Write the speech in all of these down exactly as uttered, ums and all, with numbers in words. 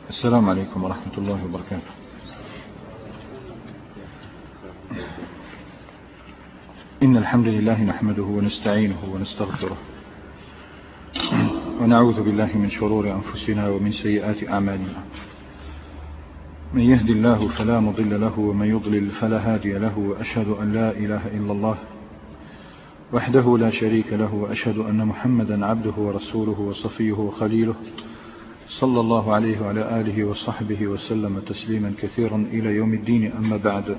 السلام عليكم ورحمة الله وبركاته. إن الحمد لله نحمده ونستعينه ونستغفره ونعوذ بالله من شرور أنفسنا ومن سيئات أعمالنا. من يهدي الله فلا مضل له ومن يضلل فلا هادي له، وأشهد أن لا إله إلا الله وحده لا شريك له، وأشهد أن محمدا عبده ورسوله وصفيه وخليله صلى الله عليه وعلى آله وصحبه وسلم تسليما كثيرا إلى يوم الدين. أما بعد،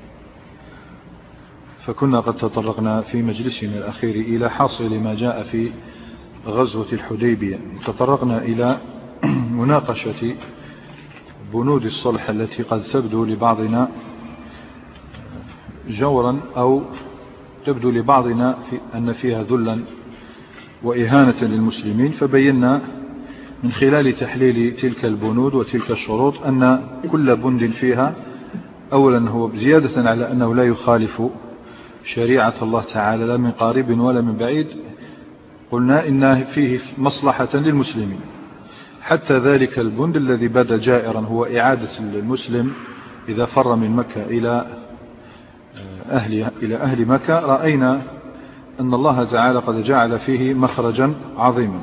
فكنا قد تطرقنا في مجلسنا الأخير إلى حاصل ما جاء في غزوة الحديبية. تطرقنا إلى مناقشة بنود الصلح التي قد تبدو لبعضنا جورا أو تبدو لبعضنا في أن فيها ذلا وإهانة للمسلمين، فبينا من خلال تحليل تلك البنود وتلك الشروط أن كل بند فيها أولا هو بزيادة على أنه لا يخالف شريعة الله تعالى لا من قريب ولا من بعيد، قلنا إن فيه مصلحة للمسلمين. حتى ذلك البند الذي بدا جائرا هو إعادة المسلم إذا فر من مكة إلى أهل, إلى أهل مكة، رأينا أن الله تعالى قد جعل فيه مخرجا عظيما.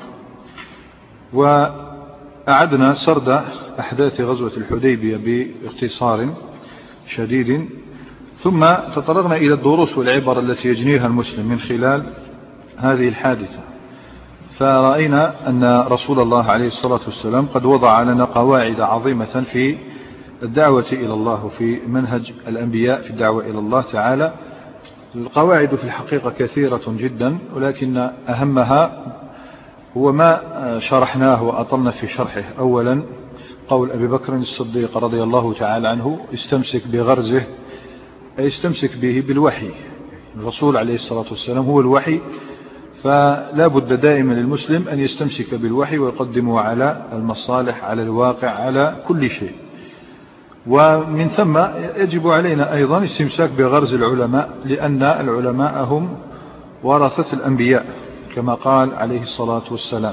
وأعدنا سرد أحداث غزوة الحديبية باختصار شديد، ثم تطرقنا إلى الدروس والعبر التي يجنيها المسلم من خلال هذه الحادثة. فرأينا أن رسول الله عليه الصلاة والسلام قد وضع لنا قواعد عظيمة في الدعوة إلى الله وفي منهج الأنبياء في الدعوة إلى الله تعالى. القواعد في الحقيقة كثيرة جدا، ولكن أهمها هو ما شرحناه وأطلنا في شرحه. أولا قول أبي بكر الصديق رضي الله تعالى عنه: استمسك بغرزه، أي استمسك به بالوحي. الرسول عليه الصلاة والسلام هو الوحي، فلا بد دائما للمسلم أن يستمسك بالوحي ويقدمه على المصالح، على الواقع، على كل شيء. ومن ثم يجب علينا أيضا استمساك بغرز العلماء، لأن العلماء هم ورثة الأنبياء كما قال عليه الصلاة والسلام.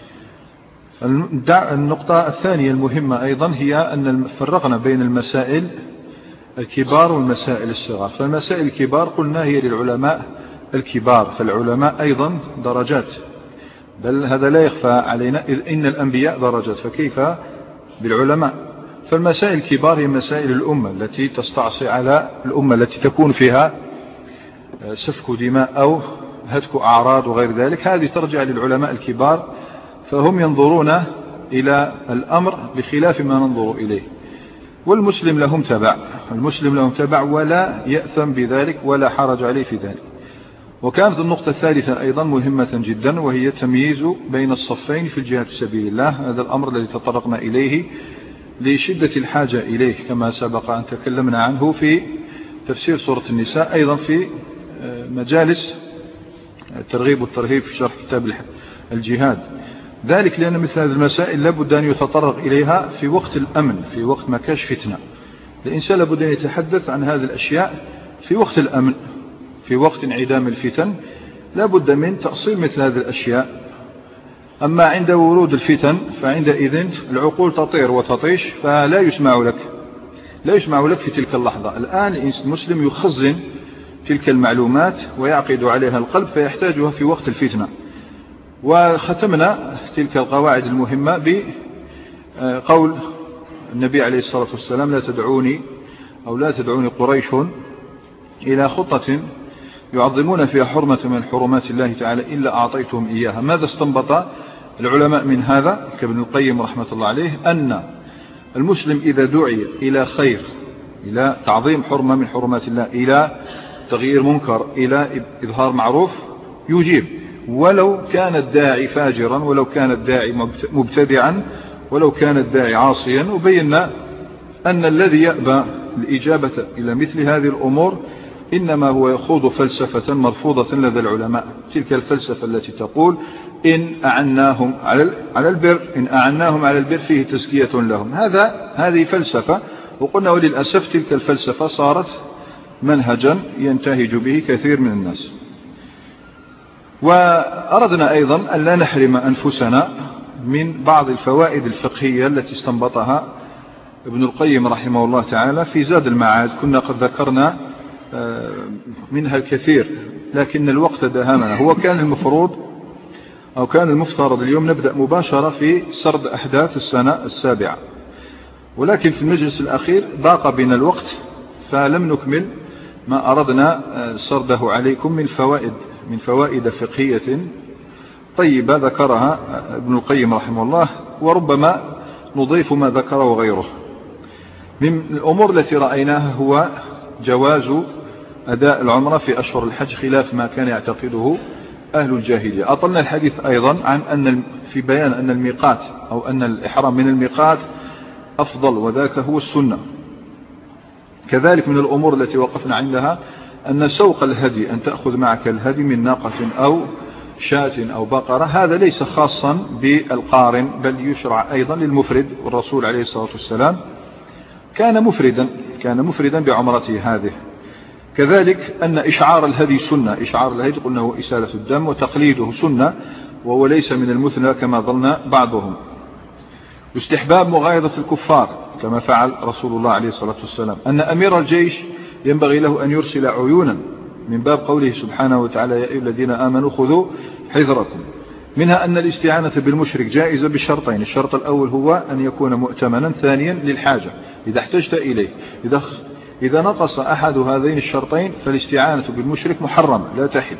النقطة الثانية المهمة أيضا هي أن فرقنا بين المسائل الكبار والمسائل الصغار. فالمسائل الكبار قلنا هي للعلماء الكبار، فالعلماء أيضا درجات، بل هذا لا يخفى علينا، إذ إن الأنبياء درجات، فكيف بالعلماء؟ فالمسائل الكبار هي مسائل الأمة التي تستعصي على الأمة، التي تكون فيها سفك دماء أو هتك أعراض وغير ذلك، هذه ترجع للعلماء الكبار، فهم ينظرون إلى الأمر بخلاف ما ننظر إليه. والمسلم لهم تبع، المسلم لهم تبع ولا يأثم بذلك ولا حرج عليه في ذلك. وكانت النقطة الثالثة أيضا مهمة جدا، وهي تمييز بين الصفين في الجهاد في سبيل الله. هذا الأمر الذي تطرقنا إليه لشدة الحاجة إليه، كما سبق أن تكلمنا عنه في تفسير سورة النساء، أيضا في مجالس الترغيب والترهيب في شرح كتاب الجهاد. ذلك لأن مثل هذه المسائل لابد أن يتطرق إليها في وقت الأمن، في وقت ما كاش فتنة. الإنسان لابد أن يتحدث عن هذه الأشياء في وقت الأمن، في وقت انعدام الفتن لابد من تأصيل مثل هذه الأشياء. أما عند ورود الفتن فعندئذ العقول تطير وتطيش، فلا يسمع لك لا يسمع لك في تلك اللحظة. الآن المسلم يخزن تلك المعلومات ويعقد عليها القلب، فيحتاجها في وقت الفتنة. وختمنا تلك القواعد المهمة بقول النبي عليه الصلاة والسلام: لا تدعوني أو لا تدعوني قريش إلى خطة يعظمون فيها حرمة من حرمات الله تعالى إلا أعطيتهم إياها. ماذا استنبط العلماء من هذا كابن القيم رحمة الله عليه؟ أن المسلم إذا دعي إلى خير، إلى تعظيم حرمة من حرمات الله، إلى تغيير منكر، إلى إظهار معروف، يجيب، ولو كان الداعي فاجرا، ولو كان الداعي مبتدعا، ولو كان الداعي عاصيا. وبينا أن الذي يأبى الإجابة إلى مثل هذه الأمور إنما هو يخوض فلسفة مرفوضة لدى العلماء، تلك الفلسفة التي تقول إن أعناهم على البر إن أعناهم على البر فيه تزكية لهم. هذا هذه فلسفة، وقلنا وللأسف تلك الفلسفة صارت منهجا ينتهج به كثير من الناس. وأردنا أيضا أن لا نحرم أنفسنا من بعض الفوائد الفقهية التي استنبطها ابن القيم رحمه الله تعالى في زاد المعاد. كنا قد ذكرنا منها الكثير لكن الوقت دهمنا. هو كان المفروض أو كان المفترض اليوم نبدأ مباشرة في سرد أحداث السنة السابعة، ولكن في المجلس الأخير ضاق بنا الوقت فلم نكمل ما أردنا سرده عليكم من فوائد من فوائد فقهية طيبة ذكرها ابن القيم رحمه الله، وربما نضيف ما ذكره غيره. من الأمور التي رأيناها هو جواز أداء العمرة في أشهر الحج خلاف ما كان يعتقده أهل الجاهلية. أطلنا الحديث أيضا عن أن في بيان أن الميقات أو أن الإحرام من الميقات أفضل وذاك هو السنة. كذلك من الأمور التي وقفنا عندها أن سوق الهدي أن تأخذ معك الهدي من ناقة أو شاة أو بقرة هذا ليس خاصا بالقارن بل يشرع أيضا للمفرد، والرسول عليه الصلاة والسلام كان مفردا كان مفردا بعمرته هذه. كذلك أن إشعار الهدي سنة. إشعار الهدي قلنا هو إسالة الدم وتقليده سنة وهو ليس من المثنى كما ظن بعضهم. واستحباب مغايظة الكفار كما فعل رسول الله عليه الصلاة والسلام. أن أمير الجيش ينبغي له أن يرسل عيونا من باب قوله سبحانه وتعالى يا أيها الذين آمنوا خذوا حذركم. منها أن الاستعانة بالمشرك جائزة بشرطين. الشرط الأول هو أن يكون مؤتمنا، ثانيا للحاجة إذا احتجت إليه. إذا إذا نقص أحد هذين الشرطين فالاستعانة بالمشرك محرم لا تحل.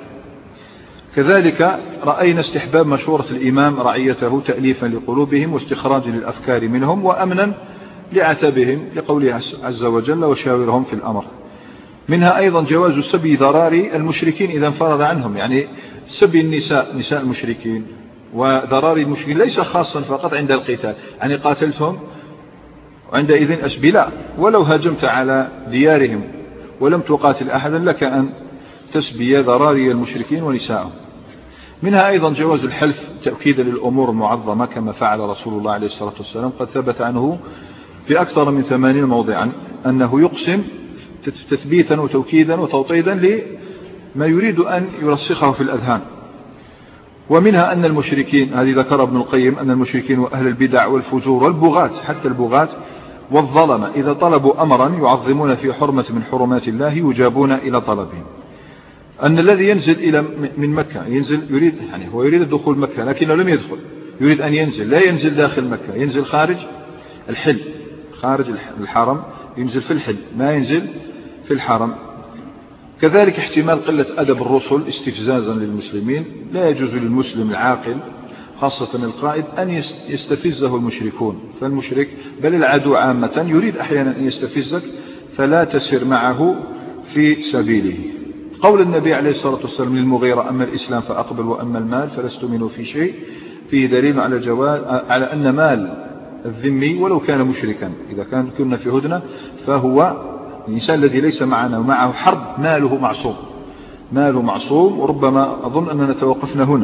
كذلك رأينا استحباب مشورة الإمام رعيته تأليفا لقلوبهم واستخراجا للأفكار منهم وأمنا لعتبهم لقوله عز وجل وشاورهم في الأمر. منها أيضا جواز سبي ذراري المشركين إذا انفرد عنهم، يعني سبي النساء نساء المشركين وذراري المشركين ليس خاصا فقط عند القتال، يعني قاتلتهم وعندئذ أسبي لا، ولو هاجمت على ديارهم ولم تقاتل أحدا لك أن تسبي ذراري المشركين ونساءهم. منها أيضا جواز الحلف تأكيدا للأمور المعظمة كما فعل رسول الله عليه الصلاة والسلام. قد ثبت عنه في أكثر من ثمانين موضعا أنه يقسم تثبيتا وتوكيدا وتوطيدا لما يريد أن يرسخه في الأذهان. ومنها أن المشركين، هذه ذكر ابن القيم، أن المشركين وأهل البدع والفجور والبغاة حتى البغاة والظلمة إذا طلبوا أمرا يعظمون في حرمة من حرمات الله يجابون إلى طلبهم. أن الذي ينزل إلى من مكة ينزل يريد يعني هو يريد الدخول مكة لكنه لم يدخل، يريد أن ينزل، لا ينزل داخل مكة، ينزل خارج الحل، خارج الحرم، ينزل في الحل ما ينزل في الحرم. كذلك احتمال قلة أدب الرسل استفزازا للمسلمين. لا يجوز للمسلم العاقل خاصة القائد أن يستفزه المشركون، فالمشرك بل العدو عامة يريد أحيانا أن يستفزك فلا تسير معه في سبيله. قول النبي عليه الصلاة والسلام للمغيرة أما الإسلام فأقبل وأما المال فلست منه في شيء فيه دليل على جواز على أن مال الذمي ولو كان مشركا إذا كان كنا في هدنة فهو الإنسان الذي ليس معنا ومعه حرب ماله معصوم، ماله معصوم. وربما أظن أننا توقفنا هنا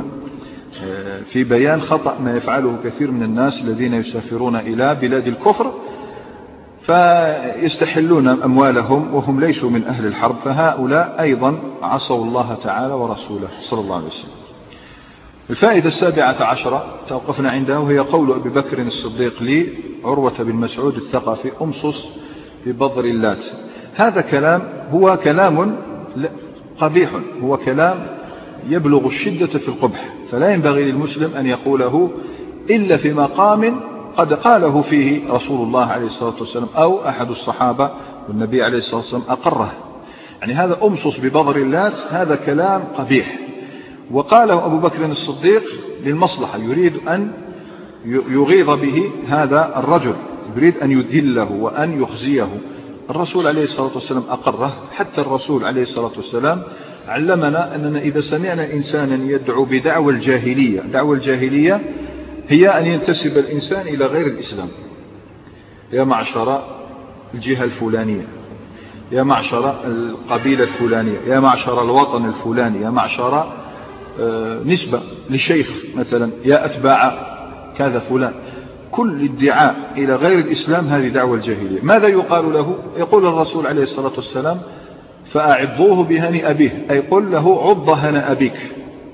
في بيان خطأ ما يفعله كثير من الناس الذين يسافرون إلى بلاد الكفر فيستحلون أموالهم وهم ليسوا من أهل الحرب، فهؤلاء أيضا عصوا الله تعالى ورسوله صلى الله عليه وسلم. الفائدة السابعة عشرة توقفنا عنده وهي قول أبي بكر الصديق لي عروة بن مسعود الثقفي أمصص ببضر اللات. هذا كلام هو كلام قبيح، هو كلام يبلغ الشدة في القبح، فلا ينبغي للمسلم أن يقوله إلا في مقام قد قاله فيه رسول الله عليه الصلاة والسلام أو أحد الصحابة والنبي عليه الصلاة والسلام أقره. يعني هذا أمصص ببضر اللات هذا كلام قبيح، وقاله أبو بكر الصديق للمصلحة، يريد أن يغيظ به هذا الرجل، يريد أن يذله وأن يخزيه. الرسول عليه الصلاة والسلام أقره، حتى الرسول عليه الصلاة والسلام علمنا أننا إذا سمعنا إنسانا يدعو بدعوى الجاهلية، دعوى الجاهلية هي أن ينتسب الإنسان إلى غير الإسلام، يا معشر الجهة الفلانية، يا معشر القبيلة الفلانية، يا معشر الوطن الفلاني، يا معشر نسبة لشيخ مثلا، يا أتباع كذا فلان. كل ادعاء إلى غير الإسلام هذه دعوة الجاهلية. ماذا يقال له؟ يقول الرسول عليه الصلاة والسلام فأعضوه بهني أبيه، أي قل له عض هنا أبيك،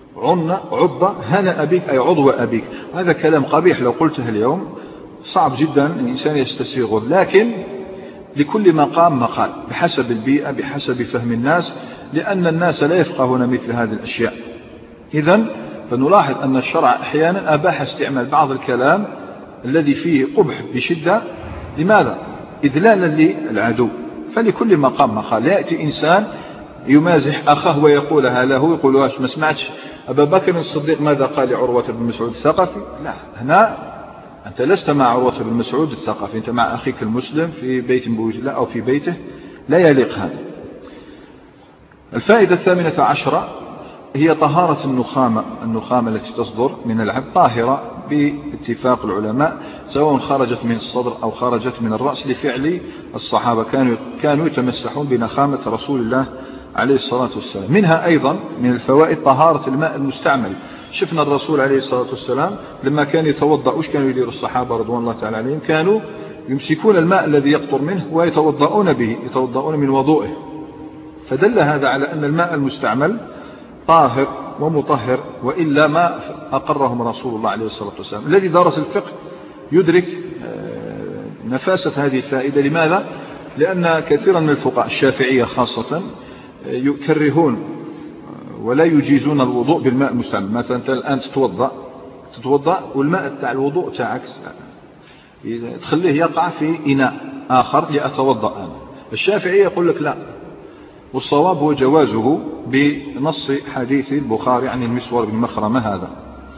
عن عض هنا أبيك أي عضو أبيك. هذا كلام قبيح لو قلته اليوم، صعب جدا الإنسان يستسيغه، لكن لكل مقام مقال بحسب البيئة بحسب فهم الناس، لأن الناس لا يفقهون مثل هذه الأشياء. إذن فنلاحظ أن الشرع أحيانا أباح استعمال بعض الكلام الذي فيه قبح بشدة. لماذا؟ إذلالا للعدو. فلكل مقام مقال. لا يأتي إنسان يمازح أخاه ويقولها له، يقول ما سمعتش أبا بكر الصديق ماذا قال لعروة بن مسعود الثقفي؟ لا، هنا أنت لست مع عروة بن مسعود الثقفي، أنت مع أخيك المسلم في بيت بوجه الله أو في بيته، لا يليق هذا. الفائدة الثامنة عشرة هي طهارة النخامة. النخامة التي تصدر من العبد طاهرة باتفاق العلماء، سواء خرجت من الصدر أو خرجت من الرأس، لفعل الصحابة كانوا كانوا يتمسحون بنخامة رسول الله عليه الصلاة والسلام. منها أيضا من الفوائد طهارة الماء المستعمل. شفنا الرسول عليه الصلاة والسلام لما كان يتوضأ وش كانوا يديروا الصحابة رضوان الله تعالى عليهم؟ كانوا يمسكون الماء الذي يقطر منه ويتوضؤون به، يتوضؤون من وضوئه. فدل هذا على أن الماء المستعمل طاهر ومطهر، وإلا ما أقرهم رسول الله عليه الصلاة والسلام. الذي درس الفقه يدرك نفاسة هذه الفائدة. لماذا؟ لأن كثيرا من الفقهاء الشافعية خاصة يكرهون ولا يجيزون الوضوء بالماء المستعمل. مثلا أنت الآن تتوضأ تتوضأ والماء تاع الوضوء تاعك تخليه يقع في إناء آخر لأتوضأ أنا. الشافعية يقول لك لا، والصواب هو جوازه بنص حديث البخاري عن المسور بن مخرمة هذا.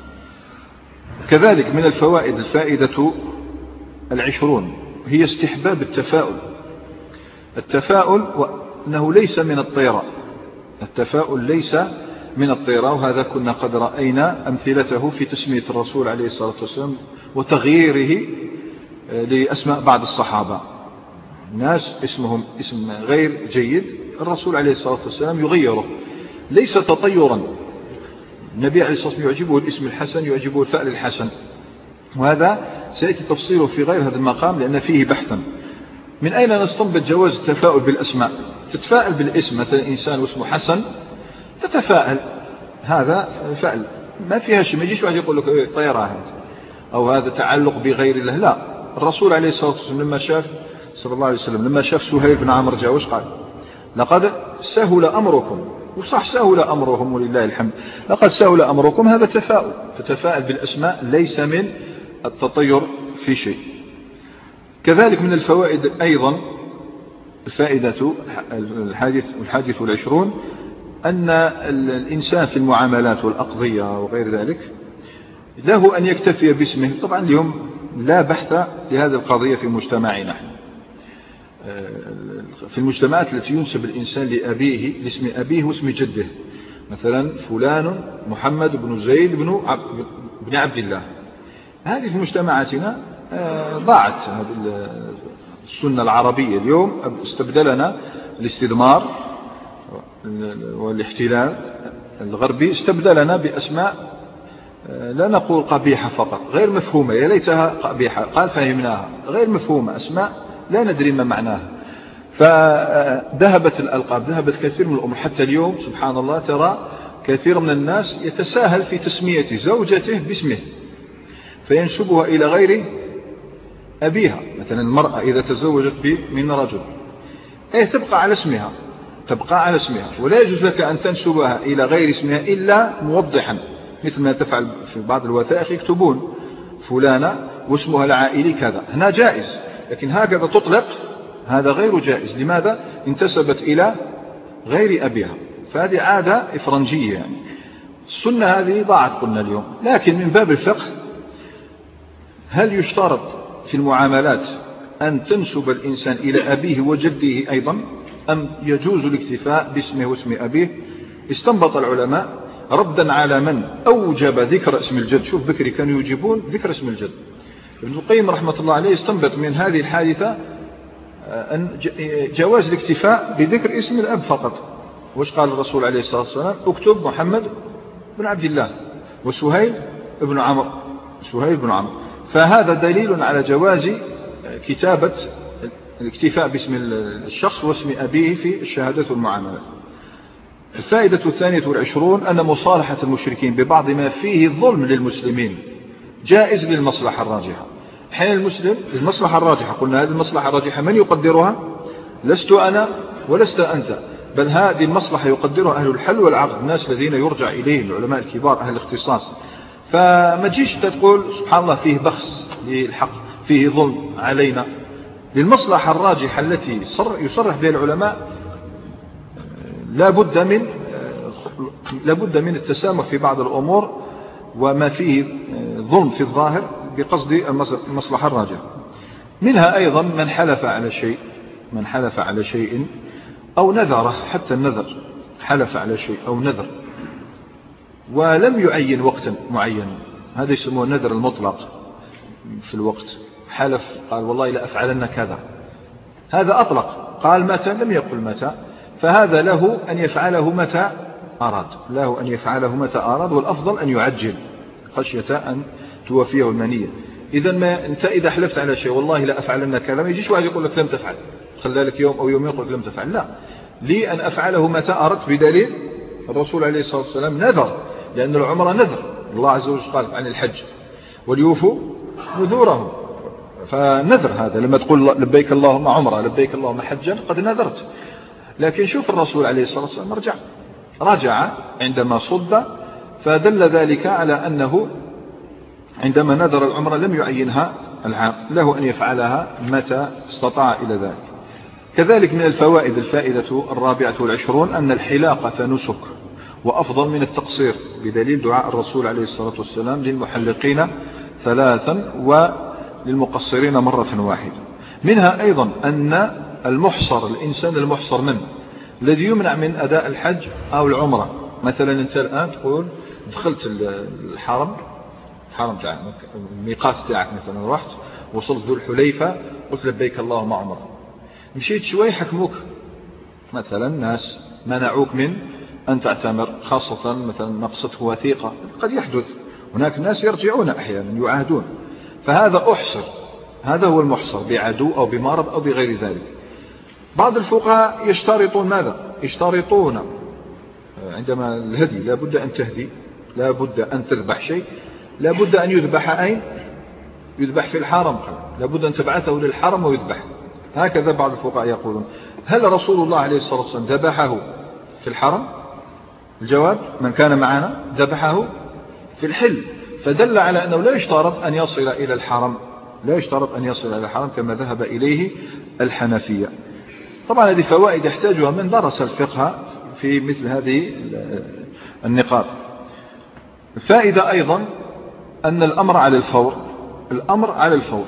كذلك من الفوائد الفائدة العشرون هي استحباب التفاؤل. التفاؤل وأنه ليس من الطيرة، التفاؤل ليس من الطيرة، وهذا كنا قد رأينا أمثلته في تسمية الرسول عليه الصلاة والسلام وتغييره لأسماء بعض الصحابة. ناس اسمهم اسم غير جيد، الرسول عليه الصلاة والسلام يغيره، ليس تطيرا. النبي عليه الصلاة والسلام يعجبه الاسم الحسن، يعجبه الفعل الحسن، وهذا سيأتي تفصيله في غير هذا المقام لأن فيه بحثا. من أين نستنبط جواز التفاؤل بالأسماء؟ تتفائل بالاسم، مثلا إنسان واسمه حسن تتفائل، هذا فعل ما فيها شيء. ما يجيش واحد يقول لك طيرة هذا أو هذا تعلق بغير الله، لا. الرسول عليه الصلاة والسلام لما شاف صلى الله عليه وسلم لما شاف سهيل بن عمرو جاء وش قال؟ لقد سهل أمركم. وصح سهل أمرهم ولله الحمد، لقد سهل أمركم، هذا تفاؤل. تتفائل بالأسماء ليس من التطير في شيء. كذلك من الفوائد أيضا الفائدة الحادث والحادث والعشرون أن الإنسان في المعاملات والأقضية وغير ذلك له أن يكتفي باسمه. طبعا اليوم لا بحث لهذه القضية في مجتمعنا، في المجتمعات التي ينسب الإنسان لأبيه لاسم أبيه واسم جده، مثلا فلان محمد بن زيد بن عبد, بن عبد الله. هذه في مجتمعاتنا ضاعت هذه السنة العربية. اليوم استبدلنا الاستدمار والاحتلال الغربي، استبدلنا بأسماء لا نقول قبيحة فقط، غير مفهومة، يا ليتها قبيحة قال فهمناها، غير مفهومة، أسماء لا ندري ما معناها. فذهبت الألقاب، ذهبت كثير من الأمور. حتى اليوم سبحان الله ترى كثير من الناس يتساهل في تسمية زوجته باسمه فينسبها إلى غير أبيها. مثلا المرأة إذا تزوجت من رجل إيه تبقى على اسمها، تبقى على اسمها، ولا يجوز لك أن تنسبها إلى غير اسمها إلا موضحا، مثل ما تفعل في بعض الوثائق يكتبون فلانة واسمها العائلي كذا. هنا جائز، لكن هكذا تطلق هذا غير جائز. لماذا؟ انتسبت إلى غير أبيها، فهذه عادة إفرنجية. يعني السنة هذه ضاعت قلنا اليوم. لكن من باب الفقه هل يشترط في المعاملات أن تنسب الإنسان إلى أبيه وجده أيضا، أم يجوز الاكتفاء باسمه واسم أبيه؟ استنبط العلماء ردا على من أوجب ذكر اسم الجد. شوف بكري كانوا يجيبون ذكر اسم الجد. ابن القيم رحمة الله عليه استنبط من هذه الحادثة أن جواز الاكتفاء بذكر اسم الأب فقط. وش قال الرسول عليه الصلاة والسلام؟ اكتب محمد بن عبد الله وسهيل بن عمرو، سهيل بن عمرو. فهذا دليل على جواز كتابة الاكتفاء باسم الشخص واسم أبيه في الشهادة والمعاملة. الفائدة الثانية والعشرون أن مصالحة المشركين ببعض ما فيه ظلم للمسلمين جائز للمصلحة الراجحة. حين المسلم المصلحة الراجحة، قلنا هذه المصلحة الراجحة من يقدرها؟ لست أنا ولست أنت، بل هذه المصلحة يقدرها أهل الحل والعقد، الناس الذين يرجع إليهم العلماء الكبار أهل الاختصاص. فما تجيش تقول سبحان الله فيه بخس للحق، فيه ظلم علينا. للمصلحة الراجحة التي يصرح بها العلماء لا بد من لا بد من التسامح في بعض الأمور وما فيه ظلم في الظاهر بقصد المصلحة الراجحة. منها أيضا من حلف على شيء من حلف على شيء أو نذره، حتى النذر حلف على شيء أو نذر ولم يعين وقتا معينا، هذا يسموه النذر المطلق في الوقت. حلف قال والله لا أفعلن كذا، هذا أطلق، قال متى لم يقل متى، فهذا له أن يفعله متى أراد له أن يفعله متى أراد والأفضل أن يعجل خشية أن توفيه المنية. إذا ما أنت إذا حلفت على شيء والله لا أفعلن كذا، ما يجيش واحد يقول لك لم تفعل، خلى لك يوم أو يوم يقول لك لم تفعل، لا، لي أن أفعله متى أردت بدليل الرسول عليه الصلاة والسلام نذر، لأن العمر نذر، الله عز وجل قال عن الحج وليوفوا نذورهم، فنذر هذا لما تقول لبيك اللهم عمره لبيك اللهم حجا قد نذرت. لكن شوف الرسول عليه الصلاة والسلام رجع رجع عندما صد، فدل ذلك على أنه عندما نذر العمرة لم يعينها العام، له أن يفعلها متى استطاع إلى ذلك. كذلك من الفوائد الفائدة الرابعة والعشرون أن الحلاقة نسك وأفضل من التقصير، بدليل دعاء الرسول عليه الصلاة والسلام للمحلقين ثلاثا وللمقصرين مرة واحدة. منها أيضا أن المحصر الإنسان المحصر من الذي يمنع من أداء الحج أو العمرة، مثلا أنت الآن تقول دخلت الحرم الحرم تاعك الميقات تاعك مثلا، رحت وصلت ذو الحليفة قلت لبيك اللهم عمره، مشيت شوي حكموك مثلا ناس منعوك من أن تعتمر، خاصة مثلا نقصته وثيقة، قد يحدث هناك ناس يرجعون أحيانا يعاهدون، فهذا أحصر، هذا هو المحصر بعدو أو بمرض أو بغير ذلك. بعض الفقهاء يشترطون ماذا؟ يشترطون عندما الهدي لا بد أن تهدي، لا بد أن تذبح شيء، لا بد أن يذبح أين؟ يذبح في الحرم، لا بد أن تبعثه للحرم ويذبح. هكذا بعض الفقهاء يقولون. هل رسول الله عليه الصلاة والسلام ذبحه في الحرم؟ الجواب من كان معنا ذبحه في الحل، فدل على أنه لا يشترط أن يصل إلى الحرم، لا يشترط أن يصل إلى الحرم كما ذهب إليه الحنفية. طبعا هذه فوائد يحتاجها من درس الفقه في مثل هذه النقاط. الفائدة أيضا أن الأمر على الفور، الأمر على الفور.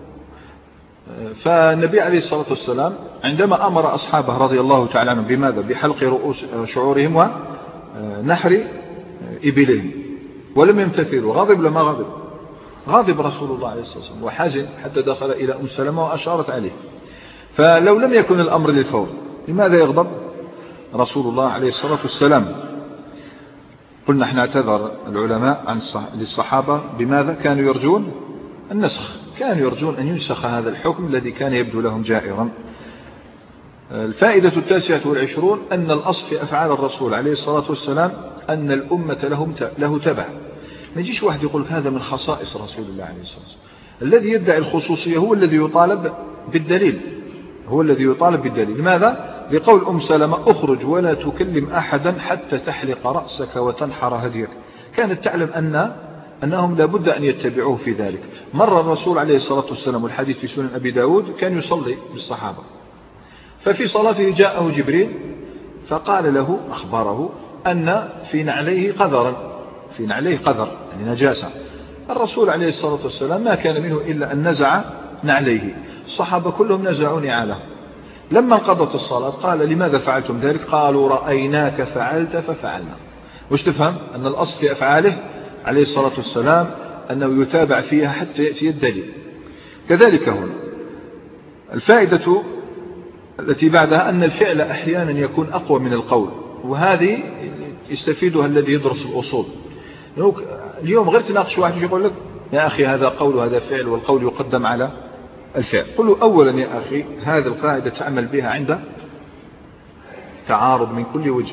فالنبي عليه الصلاة والسلام عندما أمر أصحابه رضي الله تعالى عنهم بماذا؟ بحلق رؤوس شعورهم ونحر إبلهم، ولم يمتثلوا، غضب لما غضب غضب رسول الله عليه الصلاة والسلام وحزن حتى دخل إلى أم سلمة وأشارت عليه. فلو لم يكن الأمر للفور لماذا يغضب رسول الله عليه الصلاة والسلام؟ قلنا احنا اعتذر العلماء عن للصحابة بماذا؟ كانوا يرجون النسخ، كانوا يرجون أن ينسخ هذا الحكم الذي كان يبدو لهم جائرا. الفائدة التاسعة والعشرون أن الأصل في أفعال الرسول عليه الصلاة والسلام أن الأمة لهم له تبع. ما يجيش واحد يقول هذا من خصائص رسول الله عليه الصلاة والسلام. الذي يدعي الخصوصية هو الذي يطالب بالدليل، هو الذي يطالب بالدليل. لماذا؟ لقول أم سلمة اخرج ولا تكلم أحدا حتى تحلق رأسك وتنحر هديك. كانت تعلم أن أنهم لابد أن يتبعوه في ذلك. مر الرسول عليه الصلاة والسلام والحديث في سنن أبي داود كان يصلي بالصحابة، ففي صلاته جاءه جبريل فقال له أخبره أن في نعليه قذرا، في نعليه قذر يعني نجاسة. الرسول عليه الصلاة والسلام ما كان منه إلا أن نزع نعليه، الصحابة كلهم نزعوا نعالهم. لما انقضت الصلاة قال لماذا فعلتم ذلك؟ قالوا رأيناك فعلت ففعلنا. وش تفهم؟ أن الأصل في أفعاله عليه الصلاة والسلام أنه يتابع فيها حتى يأتي الدليل. كذلك هنا الفائدة التي بعدها أن الفعل أحيانا يكون أقوى من القول، وهذه يستفيدها الذي يدرس الأصول. اليوم غير تناقش واحد يقول لك يا أخي هذا قول وهذا فعل والقول يقدم على الفعل. قل له أولا يا أخي هذه القاعدة تعمل بها عند تعارض من كل وجه،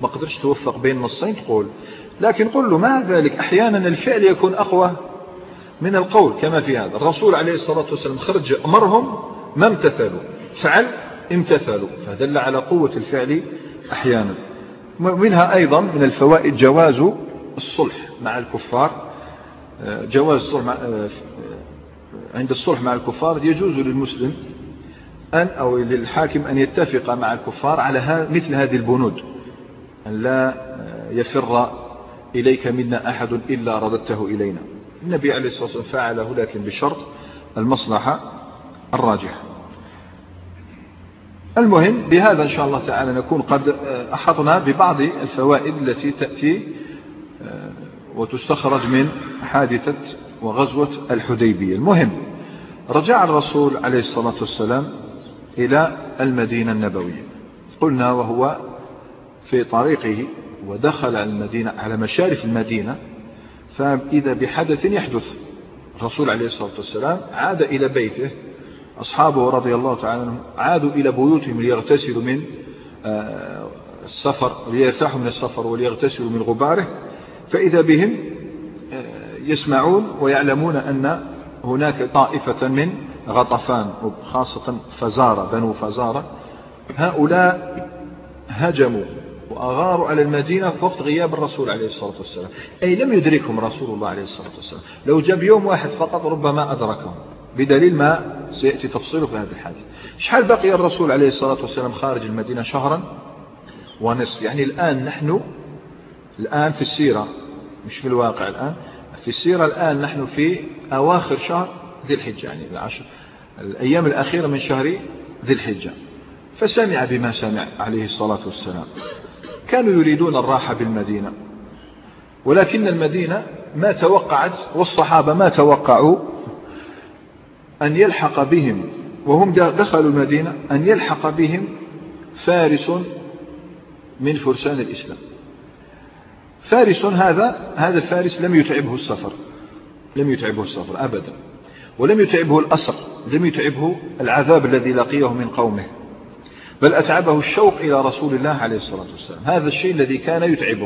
ما قدرش توفق بين نصين تقول، لكن قل له مع ذلك أحيانا الفعل يكون أقوى من القول، كما في هذا الرسول عليه الصلاة والسلام خرج أمرهم ما امتثلوا، فعل امتثلوا، فدل على قوة الفعل أحيانا. منها أيضا من الفوائد جواز الصلح مع الكفار، جواز الصلح مع عند الصلح مع الكفار يجوز للمسلم أن أو للحاكم أن يتفق مع الكفار على مثل هذه البنود، أن لا يفر إليك منا أحد إلا رددته إلينا. النبي عليه الصلاة والسلام فعله لكن بشرط المصلحة الراجحة. المهم بهذا إن شاء الله تعالى نكون قد أحطنا ببعض الفوائد التي تأتي وتستخرج من حادثة وغزوة الحديبية. المهم رجع الرسول عليه الصلاة والسلام إلى المدينة النبوية، قلنا وهو في طريقه ودخل المدينة على مشارف المدينة، فإذا بحدث يحدث. الرسول عليه الصلاة والسلام عاد إلى بيته، أصحابه رضي الله تعالى عنهم عادوا إلى بيوتهم ليغتسلوا من السفر، ليرتاحوا من السفر وليغتسلوا من غباره، فإذا بهم يسمعون ويعلمون أن هناك طائفة من غطفان وخاصة فزارة، بنو فزارة، هؤلاء هجموا وأغاروا على المدينة في وقت غياب الرسول عليه الصلاة والسلام، أي لم يدركهم رسول الله عليه الصلاة والسلام. لو جاب يوم واحد فقط ربما أدركهم، بدليل ما سيأتي تفصيله في هذا الحديث. شحال بقي الرسول عليه الصلاة والسلام خارج المدينة؟ شهرا ونصف. يعني الآن نحن الآن في السيرة، مش في الواقع، الآن في السيرة، الآن نحن في أواخر شهر ذي الحجة، يعني العشر الأيام الأخيرة من شهر ذي الحجة. فسمع بما سمع عليه الصلاة والسلام. كانوا يريدون الراحة بالمدينة، ولكن المدينة ما توقعت والصحابة ما توقعوا أن يلحق بهم وهم دخلوا المدينة أن يلحق بهم فارس من فرسان الإسلام. فارس هذا هذا الفارس لم يتعبه السفر، لم يتعبه السفر أبدا، ولم يتعبه الأسر، لم يتعبه العذاب الذي لقيه من قومه، بل أتعبه الشوق إلى رسول الله عليه الصلاة والسلام. هذا الشيء الذي كان يتعبه.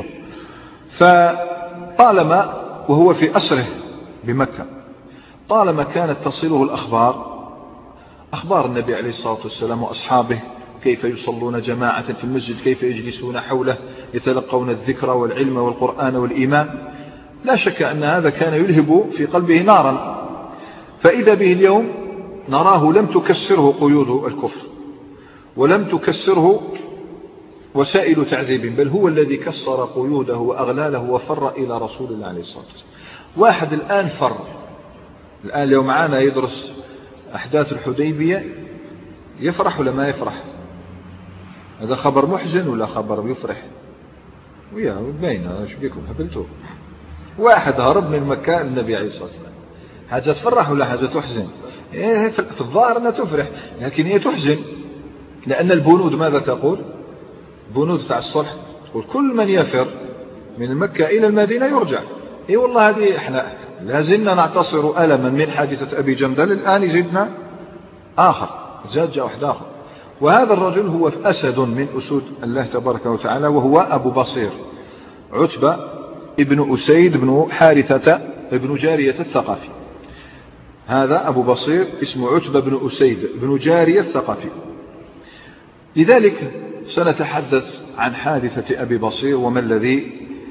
فطالما وهو في أسره بمكة، طالما كانت تصله الأخبار، أخبار النبي عليه الصلاة والسلام وأصحابه، كيف يصلون جماعة في المسجد، كيف يجلسون حوله يتلقون الذكر والعلم والقرآن والإيمان، لا شك أن هذا كان يلهب في قلبه نارا. فإذا به اليوم نراه لم تكسره قيود الكفر، ولم تكسره وسائل تعذيب، بل هو الذي كسر قيوده وأغلاله وفر إلى رسول الله عليه الصلاة والسلام. واحد الآن فر، الآن لو معانا يدرس أحداث الحديبية يفرح ولا ما يفرح؟ هذا خبر محزن ولا خبر يفرح؟ ويا باين ايش بيكم هبلتوا. واحد هرب من مكة النبي عليه الصلاة والسلام، حاجة تفرح ولا حاجة تحزن؟ في الظاهر أنها تفرح، لكن هي تحزن، لأن البنود ماذا تقول؟ بنود تاع الصلح تقول كل من يفر من مكة إلى المدينة يرجع. اي والله هذه احنا لازلنا نعتصر ألما من حادثة أبي جندل، الآن يجدنا آخر، زاد جاء واحد آخر. وهذا الرجل هو أسد من أسود الله تبارك وتعالى، وهو أبو بصير عتبة ابن أسيد بن حارثة ابن جارية الثقفي. هذا أبو بصير اسمه عتبة بن أسيد بن جارية الثقفي. لذلك سنتحدث عن حادثة أبي بصير وما الذي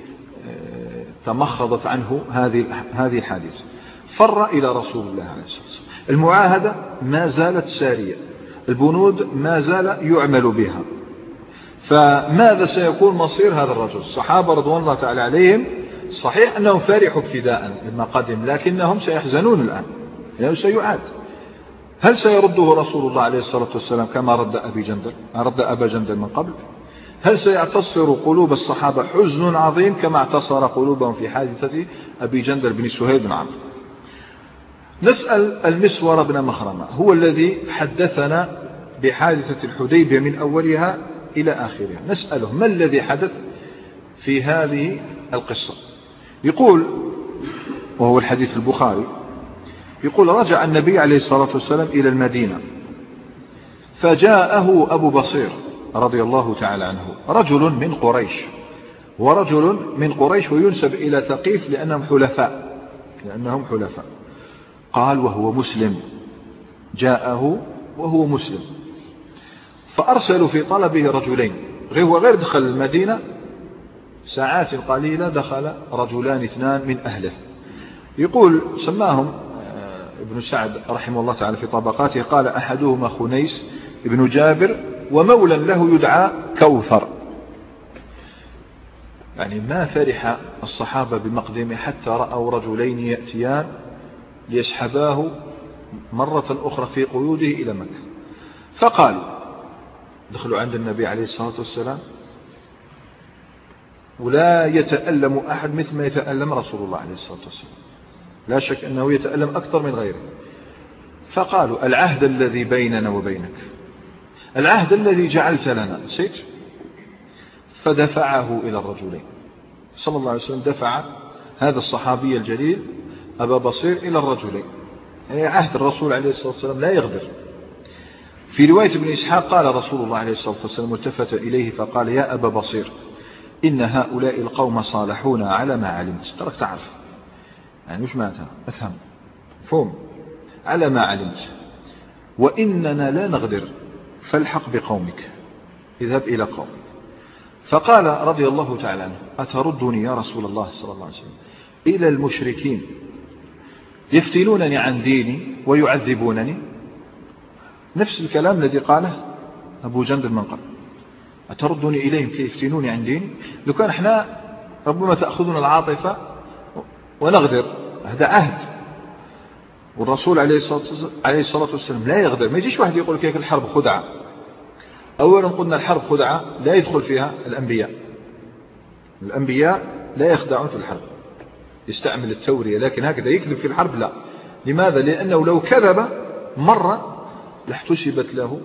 تمخضت عنه هذه هذه الحادثة. فر إلى رسول الله عليه الصلاة والسلام. المعاهدة ما زالت سارية، البنود ما زال يعمل بها، فماذا سيكون مصير هذا الرجل؟ الصحابة رضوان الله تعالى عليهم صحيح أنهم فرحوا ابتداء لما قدم، لكنهم سيحزنون الآن لأنه سيعاد. هل سيرده رسول الله عليه الصلاة والسلام كما رد أبي جندل رد أبا جندل من قبل؟ هل سيعتصر قلوب الصحابة حزن عظيم كما اعتصر قلوبهم في حادثة أبي جندل بن سهيل بن عمرو؟ نسأل المسور بن مخرمة، هو الذي حدثنا بحادثة الحديبية من أولها إلى آخرها، نسأله ما الذي حدث في هذه القصة. يقول، وهو الحديث البخاري، يقول رجع النبي عليه الصلاة والسلام إلى المدينة، فجاءه أبو بصير رضي الله تعالى عنه رجل من قريش، ورجل من قريش وينسب إلى ثقيف لأنهم حلفاء لأنهم حلفاء قال وهو مسلم، جاءه وهو مسلم، فأرسلوا في طلبه رجلين، هو غير دخل المدينة ساعات قليلة دخل رجلان اثنان من أهله، يقول سماهم ابن سعد رحمه الله تعالى في طبقاته، قال أحدهما خنيس ابن جابر ومولى له يدعى كوثر. يعني ما فرح الصحابة بمقدمه حتى رأوا رجلين يأتيان ليسحباه مرة أخرى في قيوده إلى مكة، فقالوا دخلوا عند النبي عليه الصلاة والسلام ولا يتألم أحد مثل ما يتألم رسول الله عليه الصلاة والسلام، لا شك أنه يتألم أكثر من غيره، فقالوا العهد الذي بيننا وبينك، العهد الذي جعلت لنا نسيت؟ فدفعه إلى الرجلين صلى الله عليه وسلم، دفع هذا الصحابي الجليل أبا بصير إلى الرجلين، يعني عهد الرسول عليه الصلاة والسلام لا يغدر. في رواية ابن إسحاق قال رسول الله عليه الصلاة والسلام ملتفت إليه فقال يا أبا بصير إن هؤلاء القوم صالحون على ما علمت، ترك تعرف يعني وش معناتها أفهم فهم على ما علمت، وإننا لا نغدر فالحق بقومك اذهب إلى قومك. فقال رضي الله تعالى عنه أتردني يا رسول الله صلى الله عليه وسلم إلى المشركين يفتنونني عن ديني ويعذبونني؟ نفس الكلام الذي قاله أبو جندل من قبل، أتردني إليهم كي يفتنوني عن ديني؟ لو كان احنا ربما تأخذنا العاطفة ونغدر، هذا عهد، والرسول عليه الصلاة والسلام لا يغدر. ما يجيش واحد يقول كيف الحرب خدعة. أولا قلنا الحرب خدعة لا يدخل فيها الأنبياء، الأنبياء لا يخدعون في الحرب، يستعمل التورية، لكن هكذا يكذب في الحرب لا. لماذا؟ لأنه لو كذب مرة لاحتسبت له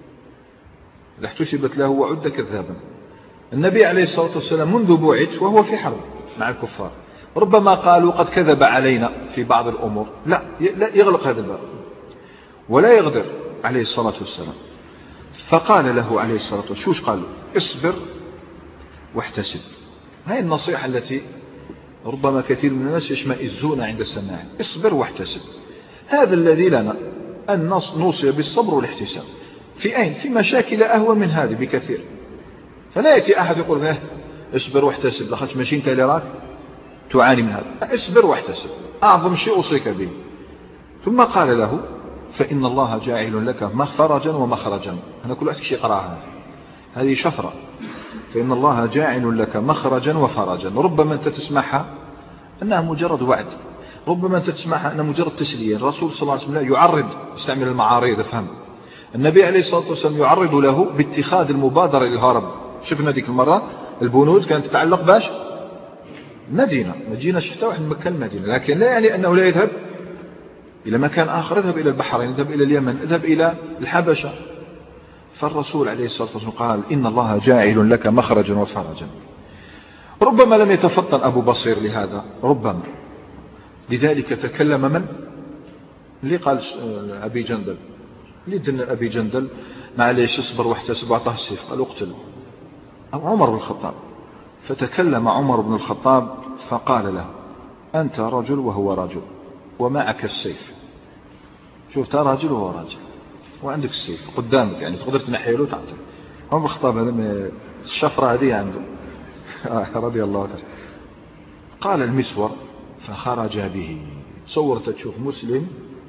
لاحتسبت له وعد كذابا. النبي عليه الصلاة والسلام منذ بعث وهو في حرب مع الكفار، ربما قالوا قد كذب علينا في بعض الأمور، لا لا يغلق هذا الباب ولا يغدر عليه الصلاة والسلام. فقال له عليه الصلاة والسلام شوش قالوا اصبر واحتسب. هذه النصيحة التي ربما كثير من الناس يشمئزون عند سماعها، اصبر واحتسب. هذا الذي لنا أن نوصي بالصبر والاحتساب في أين؟ في مشاكل أهون من هذه بكثير. فلا يأتي أحد يقول له اصبر واحتسب لخدش ماشي انت اللي راك تعاني من هذا، اصبر واحتسب أعظم شيء أوصيك به. ثم قال له فإن الله جاعل لك مخرجا ومخرجا. أنا كل واحد شيء قرأها هذه شفرة. فإن الله جاعل لك مخرجا وفرجا. ربما أنت تسمعها أنها مجرد وعد، ربما أنت تسمعها أنها مجرد تسلية. الرسول صلى الله عليه وسلم يعرض، يستعمل المعارض، فهم النبي عليه الصلاة والسلام يعرض له باتخاذ المبادرة للهرب. شفنا ذيك المرة البنود كانت تتعلق باش مدينة مدينة شفتها واحد مكة المدينة، لكن لا يعني أنه لا يذهب إلى مكان آخر، يذهب إلى البحرين، يذهب إلى اليمن، يذهب إلى الحبشة. فالرسول عليه الصلاة والسلام قال إن الله جاعل لك مخرجا وفرجا. ربما لم يتفطن أبو بصير لهذا، ربما لذلك تكلم من اللي قال أبي جندل، اللي دن أبي جندل معليش اصبر واحتسب وأعطاه السيف، قال اقتل أو عمر بن الخطاب. فتكلم عمر بن الخطاب فقال له أنت رجل وهو رجل ومعك السيف. شوف تا راجل وهو راجل وعندك السيف قدامك، يعني تقدر تنحيه له وتعطيه. عمر بن الخطاب هذا الشفرة هذه عنده رضي الله عنه. قال المسور فخرج به. صورت تشوف مسلم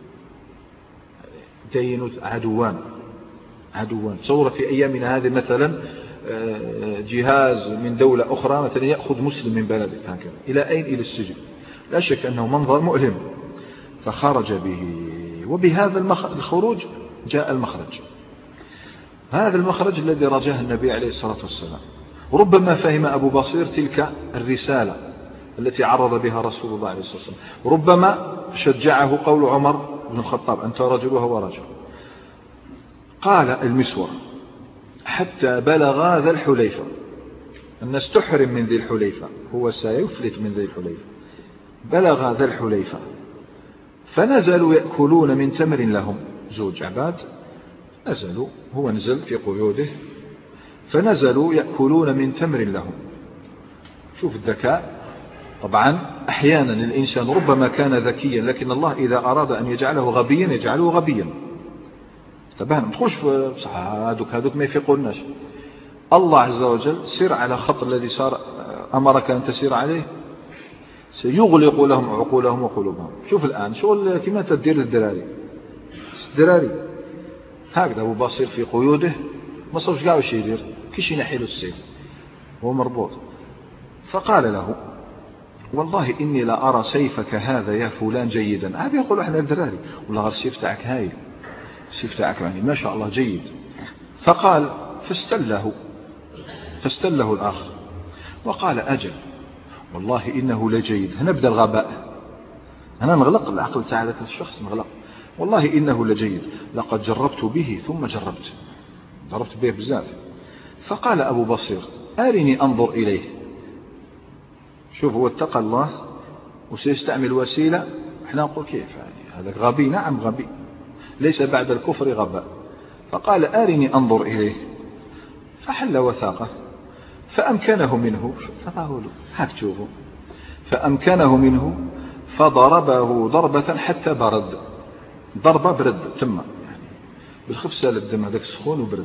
دين عدوان عدوان. تصور في أيامنا هذه مثلا جهاز من دولة أخرى مثلا يأخذ مسلم من بلده هكذا إلى أين؟ إلى السجن. لا شك أنه منظر مؤلم. فخرج به، وبهذا الخروج جاء المخرج، هذا المخرج الذي رجاه النبي عليه الصلاة والسلام. ربما فهم أبو بصير تلك الرسالة التي عرض بها رسول الله عليه الصلاة والسلام، ربما شجعه قول عمر بن الخطاب أنت رجل وهو رجل. قال المسور حتى بلغ ذا الحليفة. الناس تحرم من ذي الحليفة، هو سيفلت من ذي الحليفة. بلغ ذا الحليفة فنزلوا يأكلون من تمر لهم، زوج عباد نزلوا، هو نزل في قيوده فنزلوا يأكلون من تمر لهم. شوف الذكاء. طبعا أحيانا الإنسان ربما كان ذكيا، لكن الله إذا أراد أن يجعله غبيا يجعله غبيا. تبهنا متخش في صح هذوك هذوك ما يفيقوناش. الله عز وجل سير على خط الذي صار أمرك أن تسير عليه، سيغلق لهم عقولهم وقلوبهم. شوف الآن شغل كما تدير للدراري، الدراري هكذا أبو بصير في قيوده ما صوش قاعد وش يدير كيش ينحي له السيف هو مربوط. فقال له والله إني لا أرى سيفك هذا يا فلان جيدا. هذا يقول احنا الدراري والله غير السيف تاعك هايل، السيف تاعك يعني ما شاء الله جيد. فقال فاستله فاستله الآخر وقال أجل والله إنه لجيد. هنبدأ الغباء، أنا نغلق العقل تاع ذاك الشخص نغلق. والله إنه لجيد لقد جربت به ثم جربت جربت به بزاف. فقال أبو بصير أرني أنظر إليه. شوف هو اتقى الله وسيستعمل وسيلة، احنا نقول كيف يعني هذا غبي. نعم غبي، ليس بعد الكفر غباء. فقال أرني أنظر إليه. فحل وثاقه فأمكنه منه، فقالوا هاك تشوفوا، فأمكنه منه فضربه ضربة حتى برد. ضربة برد تم يعني بالخف سال الدم هذاك سخون وبرد،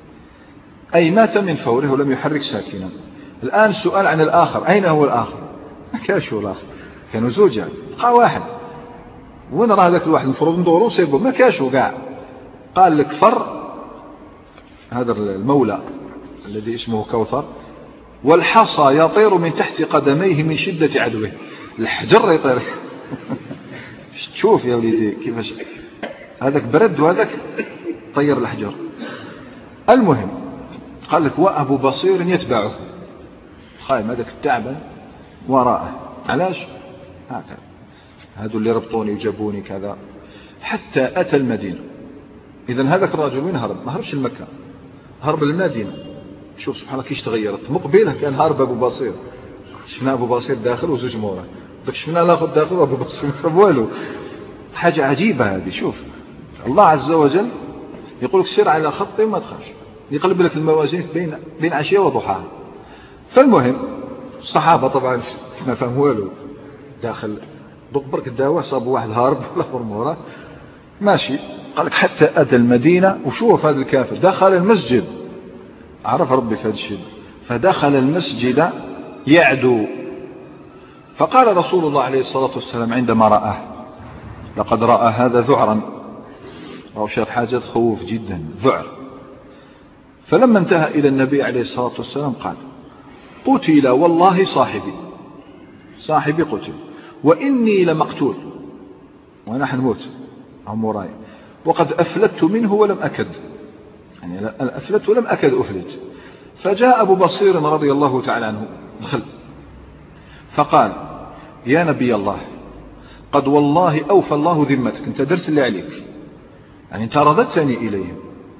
أي مات من فوره ولم يحرك ساكنا. الآن سؤال عن الآخر، أين هو الآخر؟ ما كاش هو الآخر، كانوا زوج يعني بقى واحد. وين راه هذاك الواحد المفروض ندورو سيبو ما كاش هو كاع. قال لك فر هذا المولى الذي اسمه كوثر والحصى يطير من تحت قدميه من شدة عدوه. الحجر يطير شوف يا وليدي كيفاش هذاك برد وهذاك طير الحجر. المهم قال لك وأبو بصير يتبعه، خايم هذاك التعبان وراءه. علاش هكذا هذو اللي ربطوني وجابوني كذا حتى أتى المدينة. إذن هذاك الرجل وين هرب؟ ما هربش لمكة، هرب للمدينة. شوف سبحان الله كيش تغيرت. مقبله كان هارب أبو بصير، شفنا أبو بصير داخل وزوج مورا، شفنا الآخر داخل وأبو بصير والو. حاجة عجيبة هذه. شوف الله عز وجل يقول لك سير على خط ما تخافش، يقلب لك الموازين بين بين عشية وضحاها. فالمهم الصحابة طبعا ما فهم والو، داخل دوك برك الدواء صابوا واحد هارب والآخر مورا ماشي. قال لك حتى أتى المدينة. وشوف هذا الكافر دخل المسجد، عرف ربي في هذا الشيء، فدخل المسجد يعدو. فقال رسول الله عليه الصلاة والسلام عندما رآه لقد رأى هذا ذعرا، أو شاف حاجة خوف جدا ذعر. فلما انتهى إلى النبي عليه الصلاة والسلام قال قتل والله صاحبي صاحبي قتل وإني لمقتول وأنا حنموت أموراي وقد أفلت منه ولم أكد، يعني أنا أفلت ولم أكد أفلت. فجاء أبو بصير رضي الله تعالى عنه دخل فقال يا نبي الله قد والله أوفى الله ذمتك، أنت درت اللي عليك، يعني أنت رددتني إليهم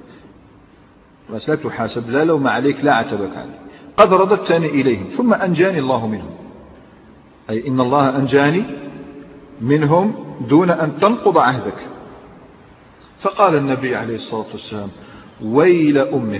بس لا تحاسب، لا لو ما عليك لا عتبك عليك، قد رددتني إليهم ثم أنجاني الله منهم، أي إن الله أنجاني منهم دون أن تنقض عهدك. فقال النبي عليه الصلاة والسلام ويل أمه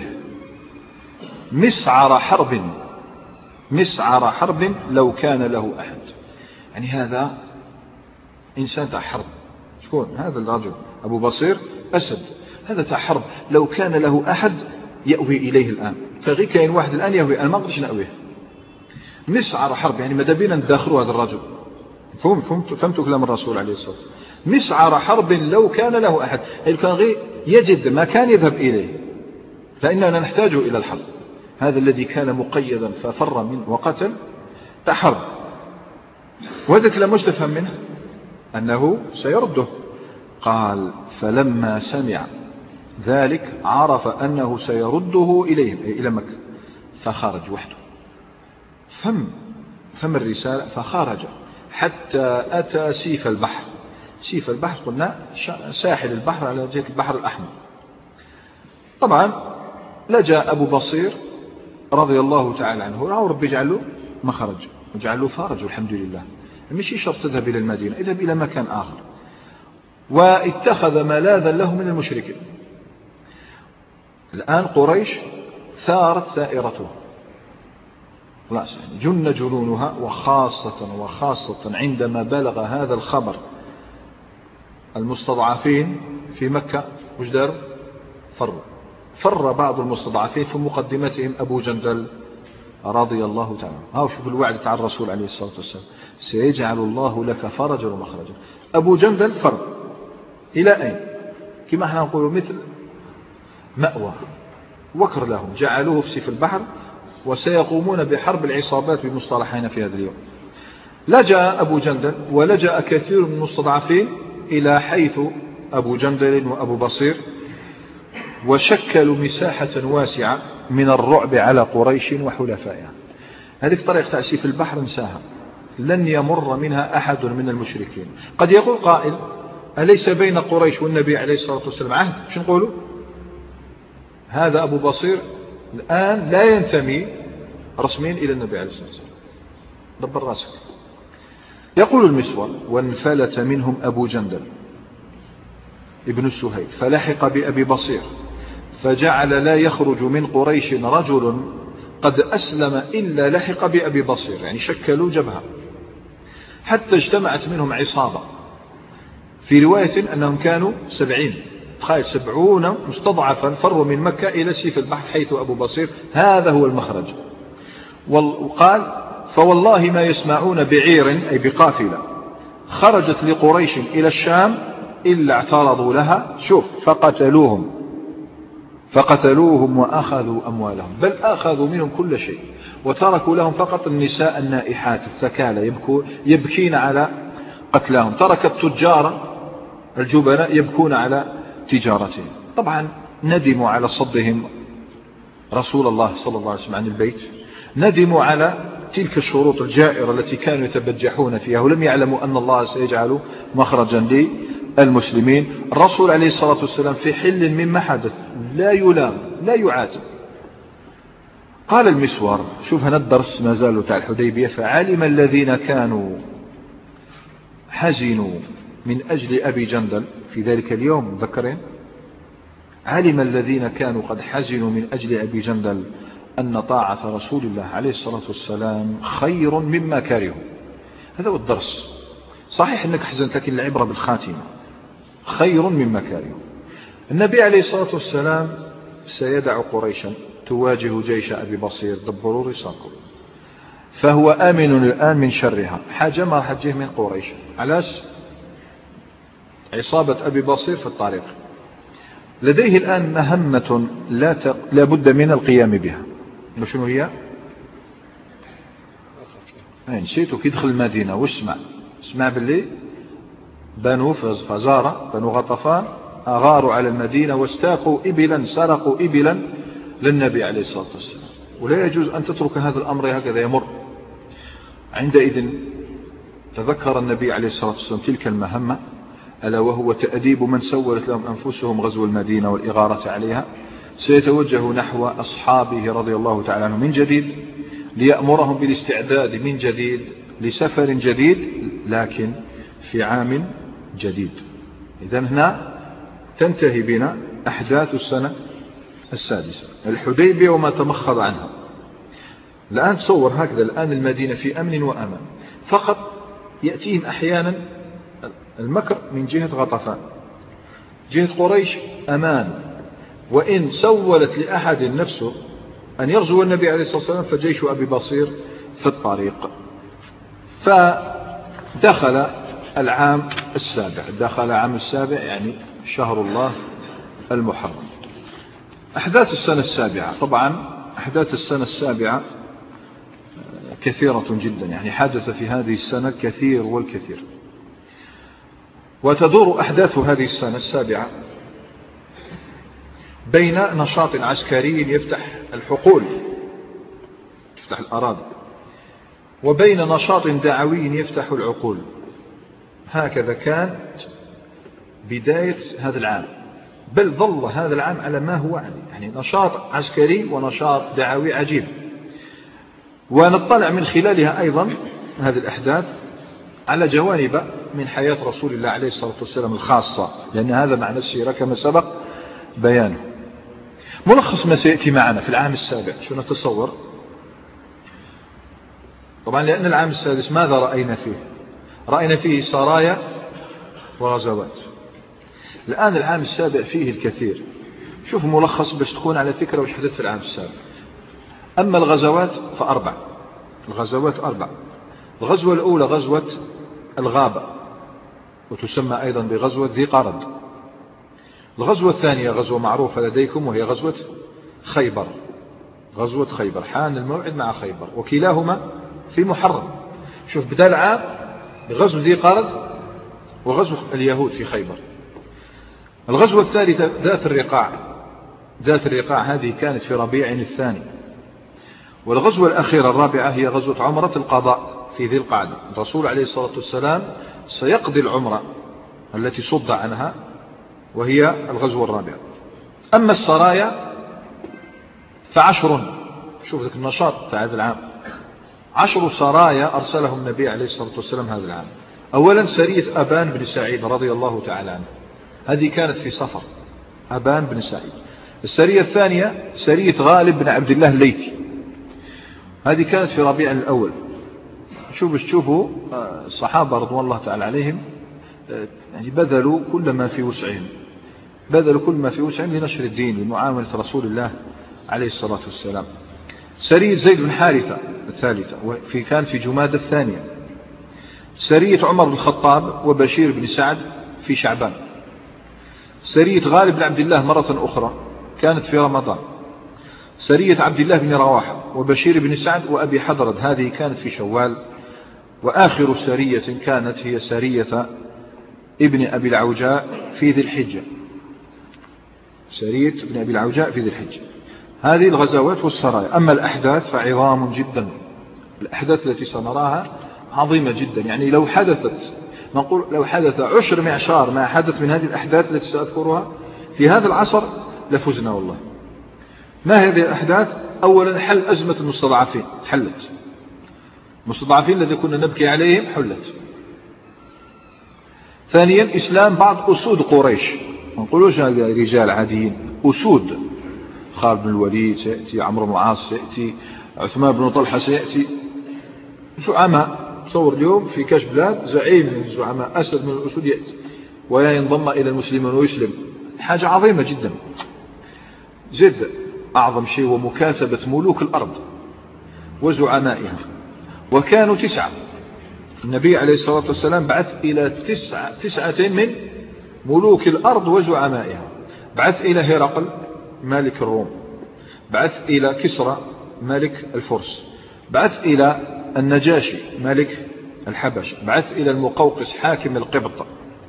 مسعر حرب مسعر حرب لو كان له أحد. يعني هذا إنسان تاع حرب. شكون هذا الرجل؟ أبو بصير أسد، هذا تاع حرب. لو كان له أحد يأوي إليه الآن، فغي كاين واحد الآن يأوي، أنا ما أقدرش نأويه. مسعر حرب يعني ماذا بينا نداخلوا هذا الرجل. فهمت فهمت كلام الرسول عليه الصلاة والسلام. مسعر حرب لو كان له أحد، يعني كان غي يجد ما كان يذهب إليه، فإننا نحتاج إلى الحرب. هذا الذي كان مقيدا ففر من وقتل تحرب. وهذا الكلام مش تفهم منه أنه سيرده. قال فلما سمع ذلك عرف أنه سيرده إليهم أي إلى مكة، فخرج وحده فهم فهم الرسالة فخرج حتى أتى سيف البحر. سيف البحر قلنا ساحل البحر على جهة البحر الأحمر. طبعا لجأ أبو بصير رضي الله تعالى عنه، رأى ربي يجعل له مخرج وجعل له فرج والحمد لله. مش شرط تذهب إلى المدينة، اذهب إلى مكان آخر. واتخذ ملاذا له من المشركين. الآن قريش ثارت ثائرته خلاص يعني جن جنونها، وخاصة وخاصة عندما بلغ هذا الخبر المستضعفين في مكة وش دار؟ فر فر بعض المستضعفين في مقدمتهم أبو جندل رضي الله تعالى. ها شوف الوعد تاع الرسول عليه الصلاة والسلام، سيجعل الله لك فرجا ومخرجا. أبو جندل فر إلى أين؟ كما احنا نقول مثل مأوى وكر لهم، جعلوه في سيف البحر، وسيقومون بحرب العصابات بمصطلحين في هذا اليوم. لجأ أبو جندل ولجأ كثير من المستضعفين إلى حيث أبو جندل وأبو بصير، وشكلوا مساحة واسعة من الرعب على قريش وحلفائها. هذه طريقة تأسيف البحر انساها، لن يمر منها أحد من المشركين. قد يقول قائل أليس بين قريش والنبي عليه الصلاة والسلام عهد؟ شو نقولوا؟ هذا أبو بصير الآن لا ينتمي رسميا إلى النبي عليه الصلاة والسلام، دبر راسك. يقول المسور وانفلت منهم أبو جندل ابن السهيل فلحق بأبي بصير، فجعل لا يخرج من قريش رجل قد أسلم إلا لحق بأبي بصير، يعني شكلوا جبهة حتى اجتمعت منهم عصابة. في رواية أنهم كانوا سبعين، تخيل سبعون مستضعفا فروا من مكة إلى سيف البحر حيث أبو بصير، هذا هو المخرج. وقال فوالله ما يسمعون بعير أي بقافلة خرجت لقريش إلى الشام إلا اعترضوا لها، شوف فقتلوهم فقتلوهم وأخذوا أموالهم، بل أخذوا منهم كل شيء، وتركوا لهم فقط النساء النائحات الثكالى يبكين على قتلاهم، ترك التجار الجبناء يبكون على تجارتهم. طبعا ندموا على صدهم رسول الله صلى الله عليه وسلم عن البيت، ندموا على تلك الشروط الجائرة التي كانوا يتبجحون فيها، ولم يعلموا أن الله سيجعل مخرجا للمسلمين. الرسول عليه الصلاة والسلام في حل مما حدث، لا يلام لا يعاتب. قال المسور، شوف هنا الدرس ما زالوا تاع الحديبية، فعلم الذين كانوا حزنوا من أجل أبي جندل في ذلك اليوم، ذكرين علم الذين كانوا قد حزنوا من أجل أبي جندل أن طاعة رسول الله عليه الصلاة والسلام خير مما كرهوا. هذا هو الدرس. صحيح أنك حزنت، لكن العبرة بالخاتمة، خير مما كرهوا. النبي عليه الصلاة والسلام سيدع قريشا تواجه جيش أبي بصير، دبروا رصاقه، فهو آمن الآن من شرها. حاجة ما راح تجيه من قريش، علاش؟ عصابة أبي بصير في الطريق، لديه الآن مهمة لا, ت... لا بد من القيام بها. شنو هي؟ نسيتو كي يدخل المدينة واسمع اسمع باللي بنو فزارة بنو غطفان أغاروا على المدينة واستاقوا إبلا، سرقوا إبلا للنبي عليه الصلاة والسلام، ولا يجوز أن تترك هذا الأمر هكذا يمر. عندئذ تذكر النبي عليه الصلاة والسلام تلك المهمة، ألا وهو تأديب من سولت لهم أنفسهم غزو المدينة والإغارة عليها. سيتوجه نحو أصحابه رضي الله تعالى عنهم من جديد ليأمرهم بالاستعداد من جديد لسفر جديد، لكن في عام جديد. إذن هنا تنتهي بنا أحداث السنة السادسة، الحديبية وما تمخض عنها. الآن تصور هكذا، الآن المدينة في أمن وأمان، فقط يأتيهم أحيانا المكر من جهة غطفان، جهة قريش أمان، وإن سولت لأحد نفسه أن يرجو النبي عليه الصلاة والسلام فجيش أبي بصير في الطريق. فدخل العام السابع، دخل عام السابع يعني شهر الله المحرم. أحداث السنة السابعة، طبعا أحداث السنة السابعة كثيرة جدا، يعني حدث في هذه السنة كثير والكثير. وتدور أحداث هذه السنة السابعة بين نشاط عسكري يفتح الحقول، يفتح الأراضي، وبين نشاط دعوي يفتح العقول. هكذا كانت بداية هذا العام، بل ظل هذا العام على ما هو عليه، يعني نشاط عسكري ونشاط دعوي عجيب. ونطلع من خلالها أيضا هذه الأحداث على جوانب من حياة رسول الله عليه الصلاة والسلام الخاصة، لأن هذا معنى السيرة كما سبق بيانه. ملخص ما سيأتي معنا في العام السابع شو نتصور؟ طبعا لأن العام السادس ماذا رأينا فيه؟ رأينا فيه سرايا وغزوات. الآن العام السابع فيه الكثير. شوف ملخص باش تكون على فكرة وش حدث في العام السابع. أما الغزوات فأربع. الغزوات أربع. الغزوة الأولى غزوة الغابة وتسمى أيضا بغزوة ذي قرد. الغزوة الثانية غزوة معروفة لديكم وهي غزوة خيبر. غزوة خيبر حان الموعد مع خيبر وكلاهما في محرم. شوف بدأ العام بغزوة ذي قرد وغزوة اليهود في خيبر. الغزوة الثالثة ذات الرقاع. ذات الرقاع هذه كانت في ربيع الثاني. والغزوة الأخيرة الرابعة هي غزوة عمرة القضاء في ذي القعدة. الرسول عليه الصلاة والسلام سيقضي العمرة التي صد عنها وهي الغزوة الرابعة. أما السرايا فعشر. شوف ذلك النشاط في هذا العام. عشر سرايا أرسلهم النبي عليه الصلاة والسلام هذا العام. أولا سرية أبان بن سعيد رضي الله تعالى عنه، هذه كانت في صفر. أبان بن سعيد. السرية الثانية سرية غالب بن عبد الله الليثي، هذه كانت في ربيع الأول. شوفوا تشوفوا الصحابة رضوان الله تعالى عليهم يعني بذلوا كل ما في وسعهم، بذلوا كل ما في وسعهم لنشر الدين لمعاملة رسول الله عليه الصلاة والسلام. سرية زيد بن حارثة الثالثة وفي كان في جمادى الثانية. سرية عمر بن الخطاب وبشير بن سعد في شعبان. سرية غالب بن عبد الله مرة أخرى كانت في رمضان. سرية عبد الله بن رواحة وبشير بن سعد وأبي حضرد هذه كانت في شوال. وآخر سرية كانت هي سرية ابن أبي العوجاء في ذي الحجة. سرية ابن أبي العوجاء في ذي الحجة. هذه الغزوات والسرايا. أما الأحداث فعظام جدا. الأحداث التي سنراها عظيمة جدا، يعني لو حدثت نقول لو حدث عشر معشار ما حدث من هذه الأحداث التي سأذكرها في هذا العصر لفزنا والله. ما هذه الأحداث؟ أولا حل أزمة المستضعفين، حلت. المستضعفين الذي كنا نبكي عليهم حلت. ثانيا إسلام بعض أسود قريش، ما نقولوش رجال عاديين، أسود. خالد بن الوليد سيأتي، عمرو بن العاص سيأتي، عثمان بن طلحة سيأتي. زعماء تصور اليوم في كاش بلاد زعيم من الزعماء أسد من الأسود يأتي وينضم إلى المسلمين ويسلم، حاجة عظيمة جدا. زد أعظم شيء ومكاتبة ملوك الأرض وزعمائها، وكانوا تسعة. النبي عليه الصلاة والسلام بعث إلى تسعة, تسعة من ملوك الأرض وزعمائها. بعث إلى هرقل مالك الروم، بعث إلى كسرى ملك الفرس، بعث إلى النجاشي ملك الحبش، بعث إلى المقوقس حاكم القبط،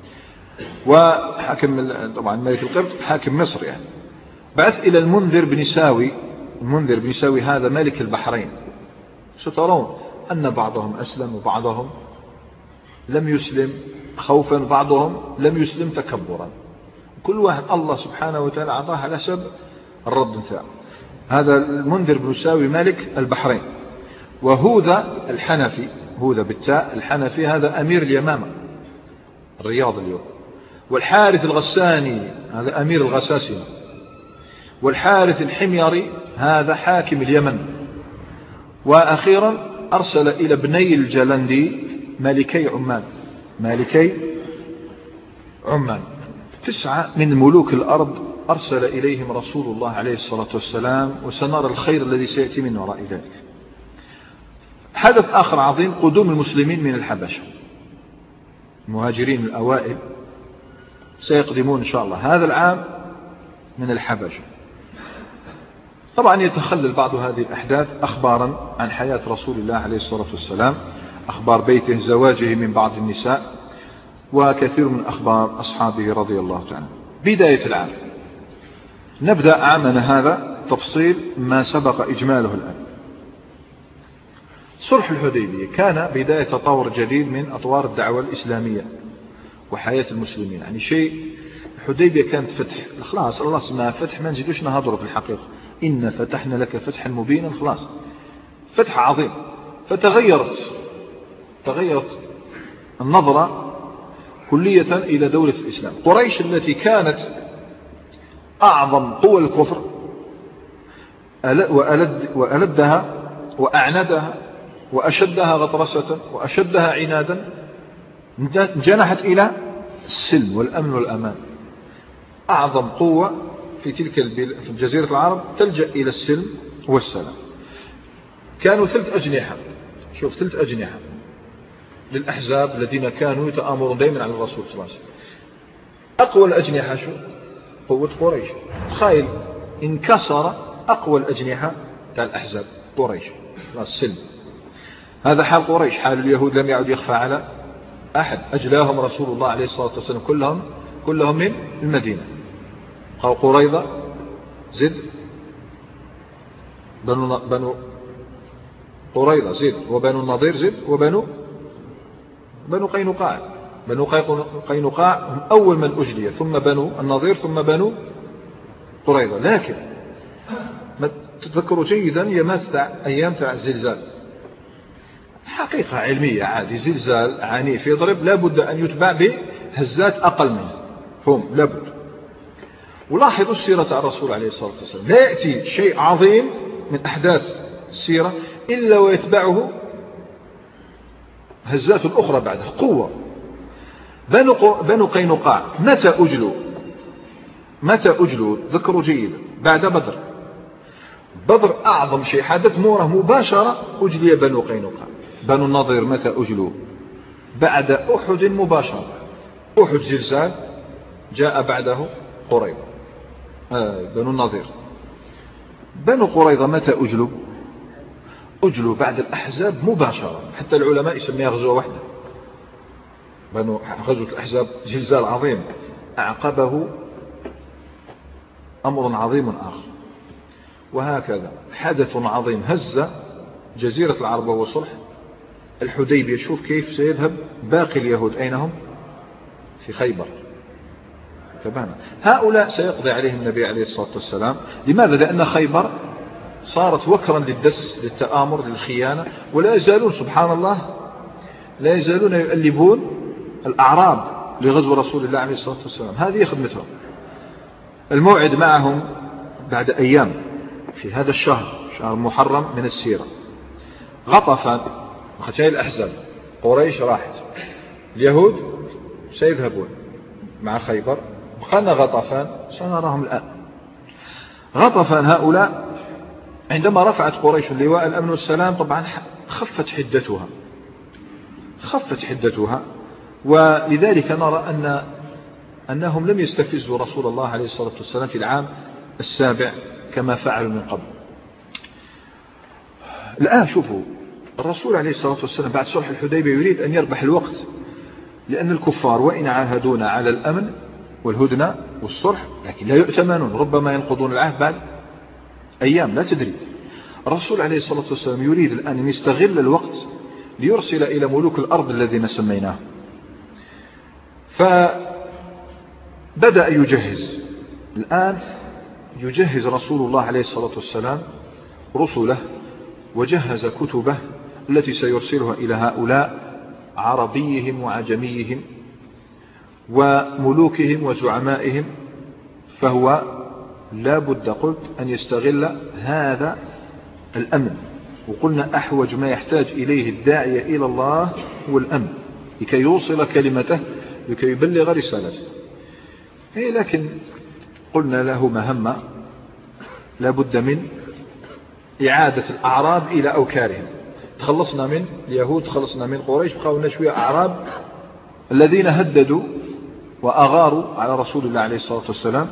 وحاكم طبعا ملك القبط حاكم مصر يعني. بعث إلى المنذر بن ساوي. المنذر بن ساوي هذا ملك البحرين. سترون أن بعضهم أسلم وبعضهم لم يسلم خوفا، بعضهم لم يسلم تكبرا. كل واحد الله سبحانه وتعالى أعطاه على حسب الرد نتاعه. هذا المنذر بن ساوي ملك البحرين. وهوذا الحنفي، هوذا بالتاء الحنفي، هذا أمير اليمامة الرياض اليوم. والحارث الغساني هذا أمير الغساسنة. والحارث الحميري هذا حاكم اليمن. وأخيرا أرسل إلى بني الجلندي مالكي عمان. مالكي عمان تسعة من ملوك الأرض أرسل إليهم رسول الله عليه الصلاة والسلام، وسنرى الخير الذي سيأتي من وراء ذلك. حدث آخر عظيم قدوم المسلمين من الحبشة. المهاجرين الأوائل سيقدمون إن شاء الله هذا العام من الحبشة. طبعا يتخلل بعض هذه الأحداث أخبارا عن حياة رسول الله عليه الصلاة والسلام، أخبار بيته، زواجه من بعض النساء، وكثير من أخبار أصحابه رضي الله تعالى. بداية العام نبدأ عامنا هذا تفصيل ما سبق إجماله الآن. صلح الحديبية كان بداية تطور جديد من أطوار الدعوة الإسلامية وحياة المسلمين. يعني شيء الحديبية كانت فتح، خلاص الله اسمها فتح، ما نزيدوش نهضره في الحقيقة. إن فتحنا لك فتحا مبينا، خلاص فتح عظيم. فتغيرت تغيرت النظرة كلية إلى دولة الإسلام. قريش التي كانت أعظم قوى الكفر وألد وألدها وأعندها وأشدها غطرسة وأشدها عنادا، جنحت إلى السلم والأمن والأمان. أعظم قوة في تلك في جزيرة العرب تلجأ إلى السلم والسلام. كانوا ثلاث أجنحة، شوف ثلاث أجنحة للأحزاب الذين كانوا يتآمرون دائما على الرسول صلى الله عليه وسلم. أقوى الأجنحة شو؟ قوة قريش. تخيل انكسر أقوى الأجنحة تاع الأحزاب قريش، السلم. هذا حال قريش. حال اليهود لم يعد يخفى على أحد. أجلاهم رسول الله عليه الصلاة والسلام كلهم كلهم من المدينة. قال قريظة زد، بنو بنو قريظة زد، وبنو النضير زد، وبنو بنو قينقاع. بنو قينقاع هم أول من أجلي، ثم بنو النضير، ثم بنو قريظة. لكن ما تتذكروا جيدا يمات تاع أيام تاع الزلزال، حقيقة علمية عادي، زلزال عنيف يضرب لابد أن يتبع بهزات أقل منه، هم لابد. ولاحظوا السيرة تاع الرسول عليه الصلاة والسلام، لا يأتي شيء عظيم من أحداث السيرة إلا ويتبعه هزات أخرى بعدها قوة. بنو, بنو قينقاع متى أجلوا؟ متى أجلوا؟ ذكروا جيدا، بعد بدر. بدر أعظم شيء حدث، موره مباشرة أجلي بنو قينقاع. بنو النضير متى أجلوا؟ بعد أحد مباشرة. أحد زلزال، جاء بعده قريظة، آه بنو النضير. بنو قريظة متى أجلوا؟ أجلوا بعد الأحزاب مباشرة، حتى العلماء يسميها غزوة واحدة. بنو غزوة الأحزاب زلزال عظيم أعقبه أمر عظيم آخر، وهكذا حدث عظيم هز جزيرة العرب وهو صلح الحديبية. شوف كيف سيذهب باقي اليهود، أين هم؟ في خيبر. تماما. هؤلاء سيقضي عليهم النبي عليه الصلاة والسلام. لماذا؟ لأن خيبر صارت وكرا للدس، للتآمر، للخيانة، ولا يزالون سبحان الله لا يزالون يؤلبون الأعراب لغزو رسول الله عليه الصلاة والسلام. هذه خدمتهم. الموعد معهم بعد أيام في هذا الشهر، شهر محرم من السيرة. غطفان وختاي الأحزاب، قريش راحت، اليهود سيذهبون مع خيبر، وخلنا غطفان سنراهم الآن. غطفان هؤلاء عندما رفعت قريش لواء الأمن والسلام طبعا خفت حدتها، خفت حدتها، ولذلك نرى أن أنهم لم يستفزوا رسول الله عليه الصلاة والسلام في العام السابع كما فعلوا من قبل. الآن شوفوا الرسول عليه الصلاة والسلام بعد صلح الحديبية يريد أن يربح الوقت، لأن الكفار وإن عاهدونا على الأمن والهدنة والصلح لكن لا يؤتمنون، ربما ينقضون العهد بعد أيام، لا تدري. الرسول عليه الصلاة والسلام يريد الآن أن يستغل الوقت ليرسل إلى ملوك الأرض الذين سميناه. فبدأ يجهز الآن، يجهز رسول الله عليه الصلاة والسلام رسله، وجهز كتبه التي سيرسلها إلى هؤلاء عربيهم وعجميهم وملوكهم وزعمائهم. فهو لا بد قلت أن يستغل هذا الأمن، وقلنا أحوج ما يحتاج إليه الداعية إلى الله هو الأمن، لكي يوصل كلمته، لكي يبلغ رسالته. لكن قلنا له مهمة، لا بد من إعادة الأعراب إلى أوكارهم. تخلصنا من اليهود، تخلصنا من قريش، بقاونا شوية أعراب الذين هددوا وأغاروا على رسول الله عليه الصلاة والسلام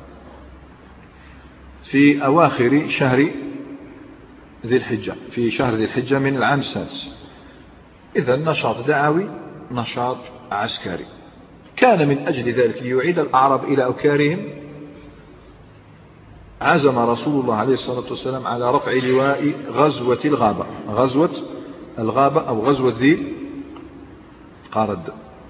في أواخر شهر ذي الحجة، في شهر ذي الحجة من العام السادس. إذا نشاط دعوي، نشاط عسكري. كان من أجل ذلك ليعيد الأعراب إلى أوكارهم عزم رسول الله عليه الصلاة والسلام على رفع لواء غزوة الغابة، غزوة الغابة أو غزوة ذي قارد.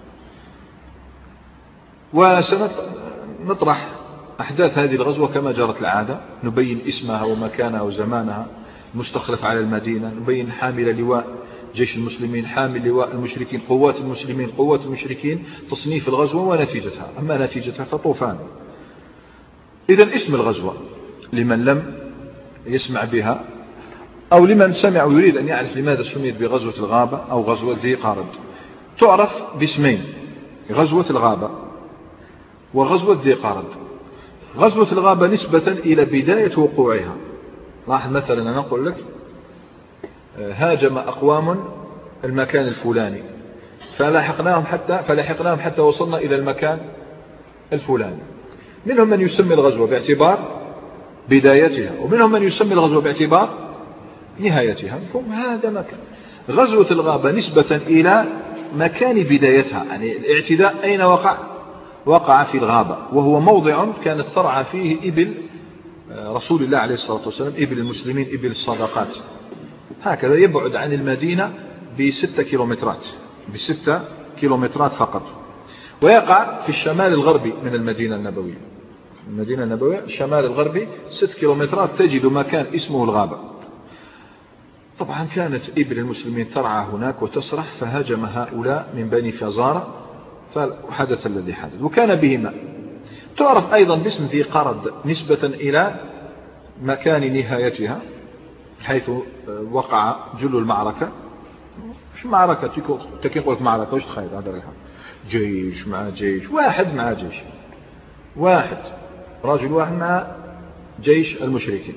وسنطرح أحداث هذه الغزوة كما جرت العادة، نبين اسمها ومكانها وزمانها، مستخلف على المدينة، نبين حامل لواء جيش المسلمين، حامل لواء المشركين، قوات المسلمين، قوات المشركين، تصنيف الغزوة ونتيجتها. أما نتيجتها فطوفان. إذن اسم الغزوة لمن لم يسمع بها، أو لمن سمع ويريد أن يعرف لماذا سميت بغزوة الغابة أو غزوة ذي قارد. تعرف باسمين: غزوة الغابة وغزوة ذي قارد. غزوة الغابة نسبة إلى بداية وقوعها. لاحظ مثلا أنا أقول لك هاجم أقوام المكان الفلاني فلاحقناهم حتى فلاحقناهم حتى وصلنا إلى المكان الفلاني. منهم من يسمي الغزوة باعتبار بدايتها، ومنهم من يسمي الغزوة باعتبار نهايتها. مفهوم؟ هذا مكان. غزوة الغابة نسبة إلى مكان بدايتها، يعني الاعتداء أين وقع؟ وقع في الغابة، وهو موضع كانت ترعى فيه إبل رسول الله عليه الصلاة والسلام، إبل المسلمين، إبل الصدقات. هكذا يبعد عن المدينة بستة كيلومترات بستة كيلومترات فقط، ويقع في الشمال الغربي من المدينة النبوية. المدينة النبوية الشمال الغربي ست كيلومترات تجد مكان اسمه الغابة. طبعا كانت إبل المسلمين ترعى هناك وتسرح، فهاجم هؤلاء من بني فزارة فحدث الذي حدث، وكان به ماء. تعرف أيضا باسم ذي قرد نسبة إلى مكان نهايتها، حيث وقع جل المعركة. مش معركة تكين قولك معركة، وش تخيل هذا الحال؟ جيش مع جيش، واحد مع جيش واحد، رجل واحد مع جيش المشركين.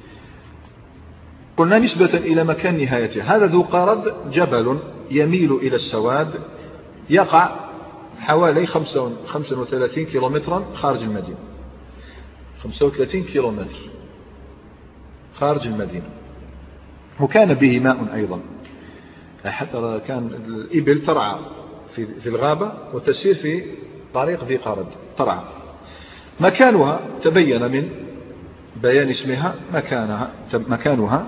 قلنا نسبة إلى مكان نهايته. هذا ذو قرد جبل يميل إلى السواد، يقع حوالي خمسة وثلاثين كيلومترا خارج المدينة. خمسة وثلاثين كيلومتر خارج المدينة، وكان به ماء أيضا، حتى كان الإبل ترعى في الغابة وتسير في طريق ذي قرد ترعى. مكانها تبين من بيان اسمها مكانها مكانها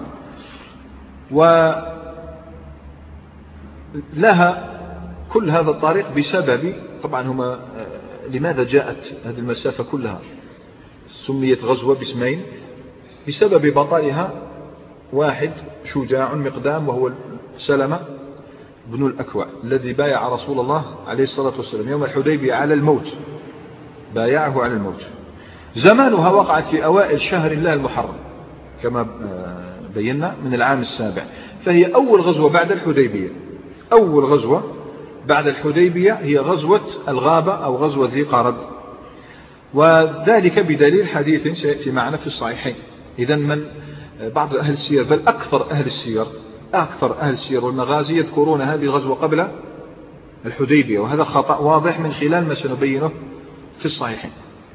ولها كل هذا الطريق بسبب، طبعا هما لماذا جاءت هذه المسافة كلها سميت غزوة باسمين؟ بسبب بطلها واحد شجاع مقدام، وهو سلمة بن الأكوع الذي بايع رسول الله عليه الصلاة والسلام يوم الحديبية على الموت، بايعه على الموت. زمانها وقعت في أوائل شهر الله المحرم كما بينا من العام السابع، فهي أول غزوة بعد الحديبية. أول غزوة بعد الحديبية هي غزوة الغابة أو غزوة ذي قرد، وذلك بدليل حديث سيأتي معنا في الصحيحين. إذن من بعض أهل السير، بل أكثر أهل السير أكثر أهل السير والمغازي يذكرون هذه الغزوة قبل الحديبية، وهذا خطأ واضح من خلال ما سنبينه في الصحيحين.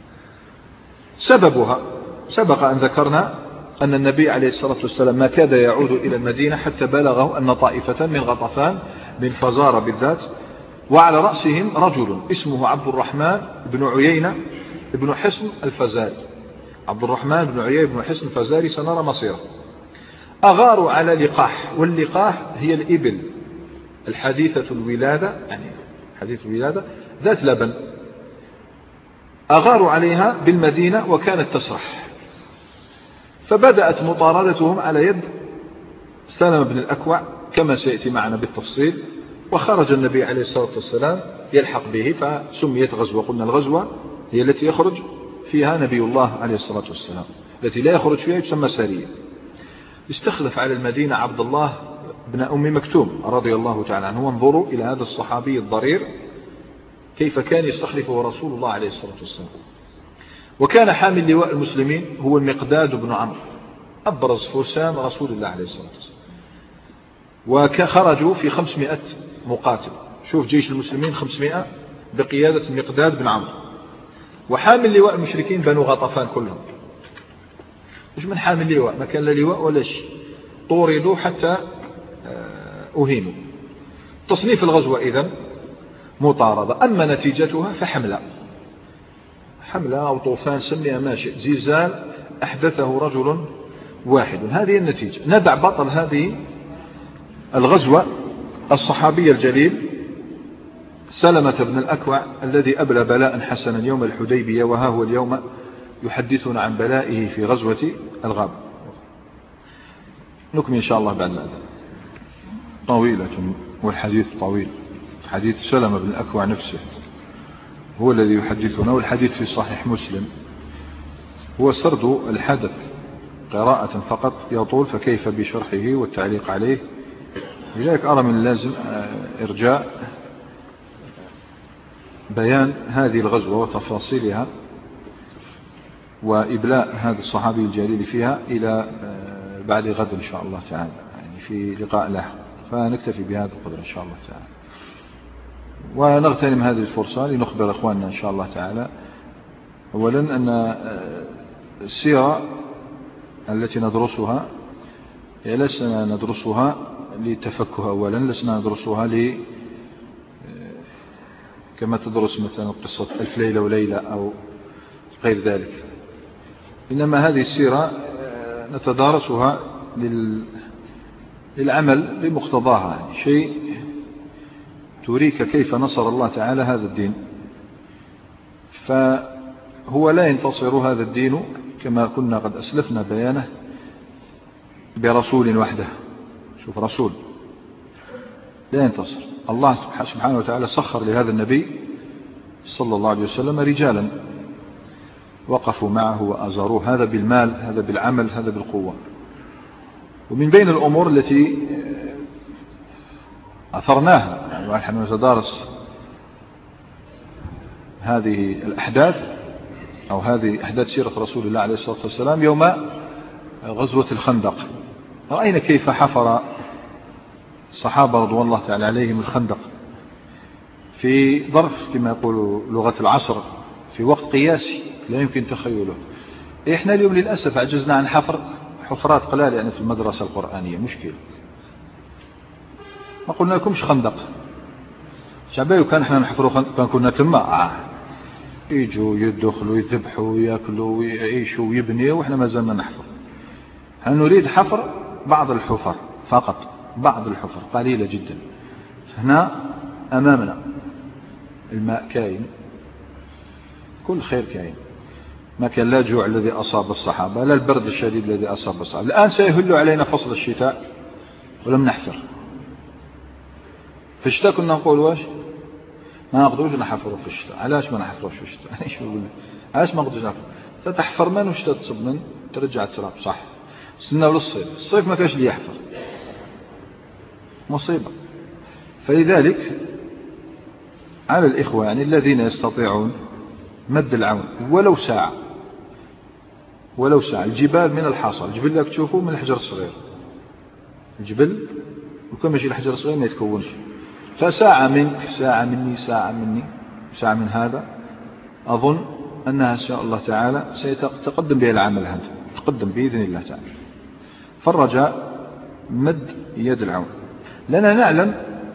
سببها سبق أن ذكرنا أن النبي عليه الصلاة والسلام ما كاد يعود إلى المدينة حتى بلغه أن طائفة من غطفان من فزارة بالذات، وعلى رأسهم رجل اسمه عبد الرحمن بن عيينة بن حصن الفزاري. عبد الرحمن بن عيينة بن حصن الفزاري سنرى مصيره. أغاروا على لقاح، واللقاح هي الإبل الحديثة الولادة، يعني حديث الولادة ذات لبن. أغاروا عليها بالمدينة وكانت تسرح، فبدأت مطاردتهم على يد سلمة بن الأكوع كما سيأتي معنا بالتفصيل، وخرج النبي عليه الصلاة والسلام يلحق به، فسميت غزوة. قلنا الغزوة هي التي يخرج فيها نبي الله عليه الصلاة والسلام، التي لا يخرج فيها تسمى سرية. استخلف على المدينة عبد الله بن أم مكتوم رضي الله تعالى عنه. وانظروا إلى هذا الصحابي الضرير كيف كان يستخلفه رسول الله عليه الصلاة والسلام. وكان حامل لواء المسلمين هو المقداد بن عمرو، أبرز فرسان رسول الله عليه الصلاة والسلام، وخرجوا في خمسمائة مقاتل. شوف جيش المسلمين خمسمائة بقيادة المقداد بن عمرو، وحامل لواء المشركين بنو غطفان كلهم. مش من حامل لواء، ما كان لا لواء ولا شيء، طوردوا حتى أهينوا. تصنيف الغزوة إذن مطاردة. أما نتيجتها فحملة حملة أو طوفان، سميها ما شئت، زلزال أحدثه رجل واحد. هذه النتيجة. ندع بطل هذه الغزوة الصحابي الجليل سلمة بن الأكوع الذي أبلى بلاء حسنا يوم الحديبية، وها هو اليوم يحدثنا عن بلائه في غزوة الغابة. نكمل إن شاء الله بعد ذلك. طويلة والحديث طويل. حديث سلمة بن الأكوع نفسه هو الذي يحدثنا، والحديث في صحيح مسلم هو سرد الحدث قراءة فقط يطول، فكيف بشرحه والتعليق عليه؟ لذلك أرى من اللازم إرجاء بيان هذه الغزوة وتفاصيلها وإبلاء هذا الصحابي الجليل فيها إلى بعد غد إن شاء الله تعالى، يعني في لقاء لاحق، فنكتفي بهذا القدر إن شاء الله تعالى، ونغتنم هذه الفرصة لنخبر أخواننا إن شاء الله تعالى أولا أن السيرة التي ندرسها لسنا ندرسها للتفكه أولا، لسنا ندرسها ل كما تدرس مثلا قصة ألف ليلة وليلة أو غير ذلك، إنما هذه السيرة نتدارسها للعمل بمقتضاها، يعني شيء تريك كيف نصر الله تعالى هذا الدين. فهو لا ينتصر هذا الدين كما كنا قد أسلفنا بيانه برسول وحده. شوف، رسول لا ينتصر. الله سبحانه وتعالى سخر لهذا النبي صلى الله عليه وسلم رجالا وقفوا معه وأزاروه، هذا بالمال، هذا بالعمل، هذا بالقوة. ومن بين الأمور التي أثرناها يعني ونحن نتدارس هذه الأحداث أو هذه أحداث سيرة رسول الله عليه الصلاة والسلام يوم غزوة الخندق، رأينا كيف حفر الصحابة رضوان الله تعالى عليهم الخندق في ظرف كما يقول لغة العصر، في وقت قياسي لا يمكن تخيله. إحنا اليوم للأسف عجزنا عن حفر حفرات قلال يعني في المدرسة القرآنية، مشكلة. ما قلنا لكمش خندق شعبي، وكان احنا نحفروا خندق كان كنا تما آه. يجوا يدخلوا يذبحوا ويأكلوا ويعيشوا ويبنيوا، وإحنا ما زلنا نحفر. احنا نريد حفر بعض الحفر فقط، بعض الحفر قليلة جدا. هنا أمامنا الماء كاين، كل خير كاين، ما كان لا جوع الذي أصاب الصحابة لا البرد الشديد الذي أصاب الصحابة. الآن سيهل علينا فصل الشتاء ولم نحفر. في الشتاء كنا نقول واش ما نقدروش نحفروا في الشتاء. علاش ما نحفروش في الشتاء؟ علاش ما نقدروش نحفر؟ تتحفر من والشتاء تصب من ترجع التراب، صح. استناو للصيف، الصيف ما كانش اللي يحفر، مصيبة. فلذلك على الإخوة يعني الذين يستطيعون مد العون ولو ساعة، ولو ساعة. الجبال من الحصى، الجبل لك تشوفه من الحجر الصغير، الجبل وكما يجي الحجر الصغير ما يتكونش. فساعة منك، ساعة مني، ساعة مني، ساعة من هذا، أظن أنها إن شاء الله تعالى سيتقدم بها العمل هذا، تقدم بإذن الله تعالى. فالرجاء مد يد العون، لأننا نعلم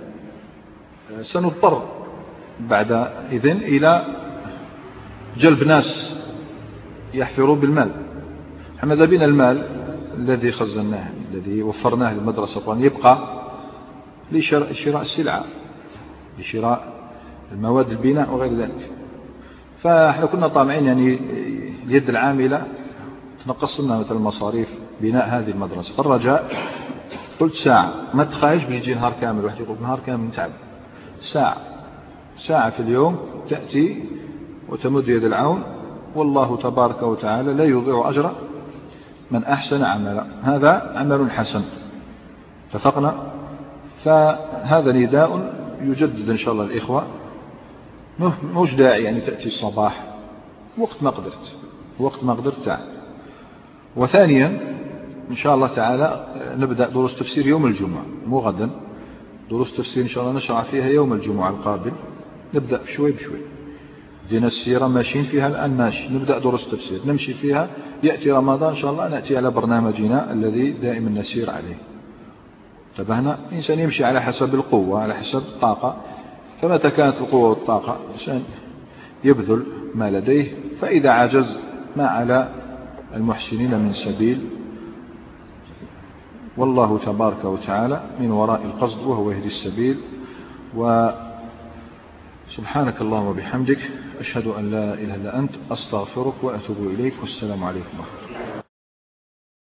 سنضطر بعد إذن إلى جلب ناس يحفروا بالمال. ماذا بنا المال الذي خزناه الذي وفرناه للمدرسة القرآنية يبقى لشراء السلعة، لشراء المواد البناء وغير ذلك. فاحنا كنا طامعين يعني اليد العاملة تنقص لنا مثل المصاريف بناء هذه المدرسة. فالرجاء قلت ساعة، ما تخايش بيجي نهار كامل، واحد يقول نهار كامل نتعب. ساعة، ساعة في اليوم تأتي وتمد يد العون، والله تبارك وتعالى لا يضيع أجر من أحسن عملا. هذا عمل حسن، اتفقنا. فهذا نداء يجدد إن شاء الله الإخوة، مش داعي يعني تأتي الصباح، وقت ما قدرت، وقت ما قدرت تعال. وثانيا إن شاء الله تعالى نبدأ دروس تفسير يوم الجمعة، مو غدا، دروس تفسير إن شاء الله نشرع فيها يوم الجمعة القابل. نبدأ بشوي بشوي، دينا السيرة ماشيين فيها الآن ماشي، نبدأ دروس تفسير نمشي فيها. يأتي رمضان إن شاء الله نأتي على برنامجنا الذي دائما نسير عليه. انتبهنا، إنسان يمشي على حسب القوة، على حسب الطاقة. فمتى كانت القوة والطاقة إنسان يبذل ما لديه، فإذا عجز ما على المحسنين من سبيل، والله تبارك وتعالى من وراء القصد وهو يهدي السبيل. وسبحانك اللهم وبحمدك، أشهد أن لا إله إلا أنت، أستغفرك وأتوب إليك، والسلام عليكم ورحمة الله.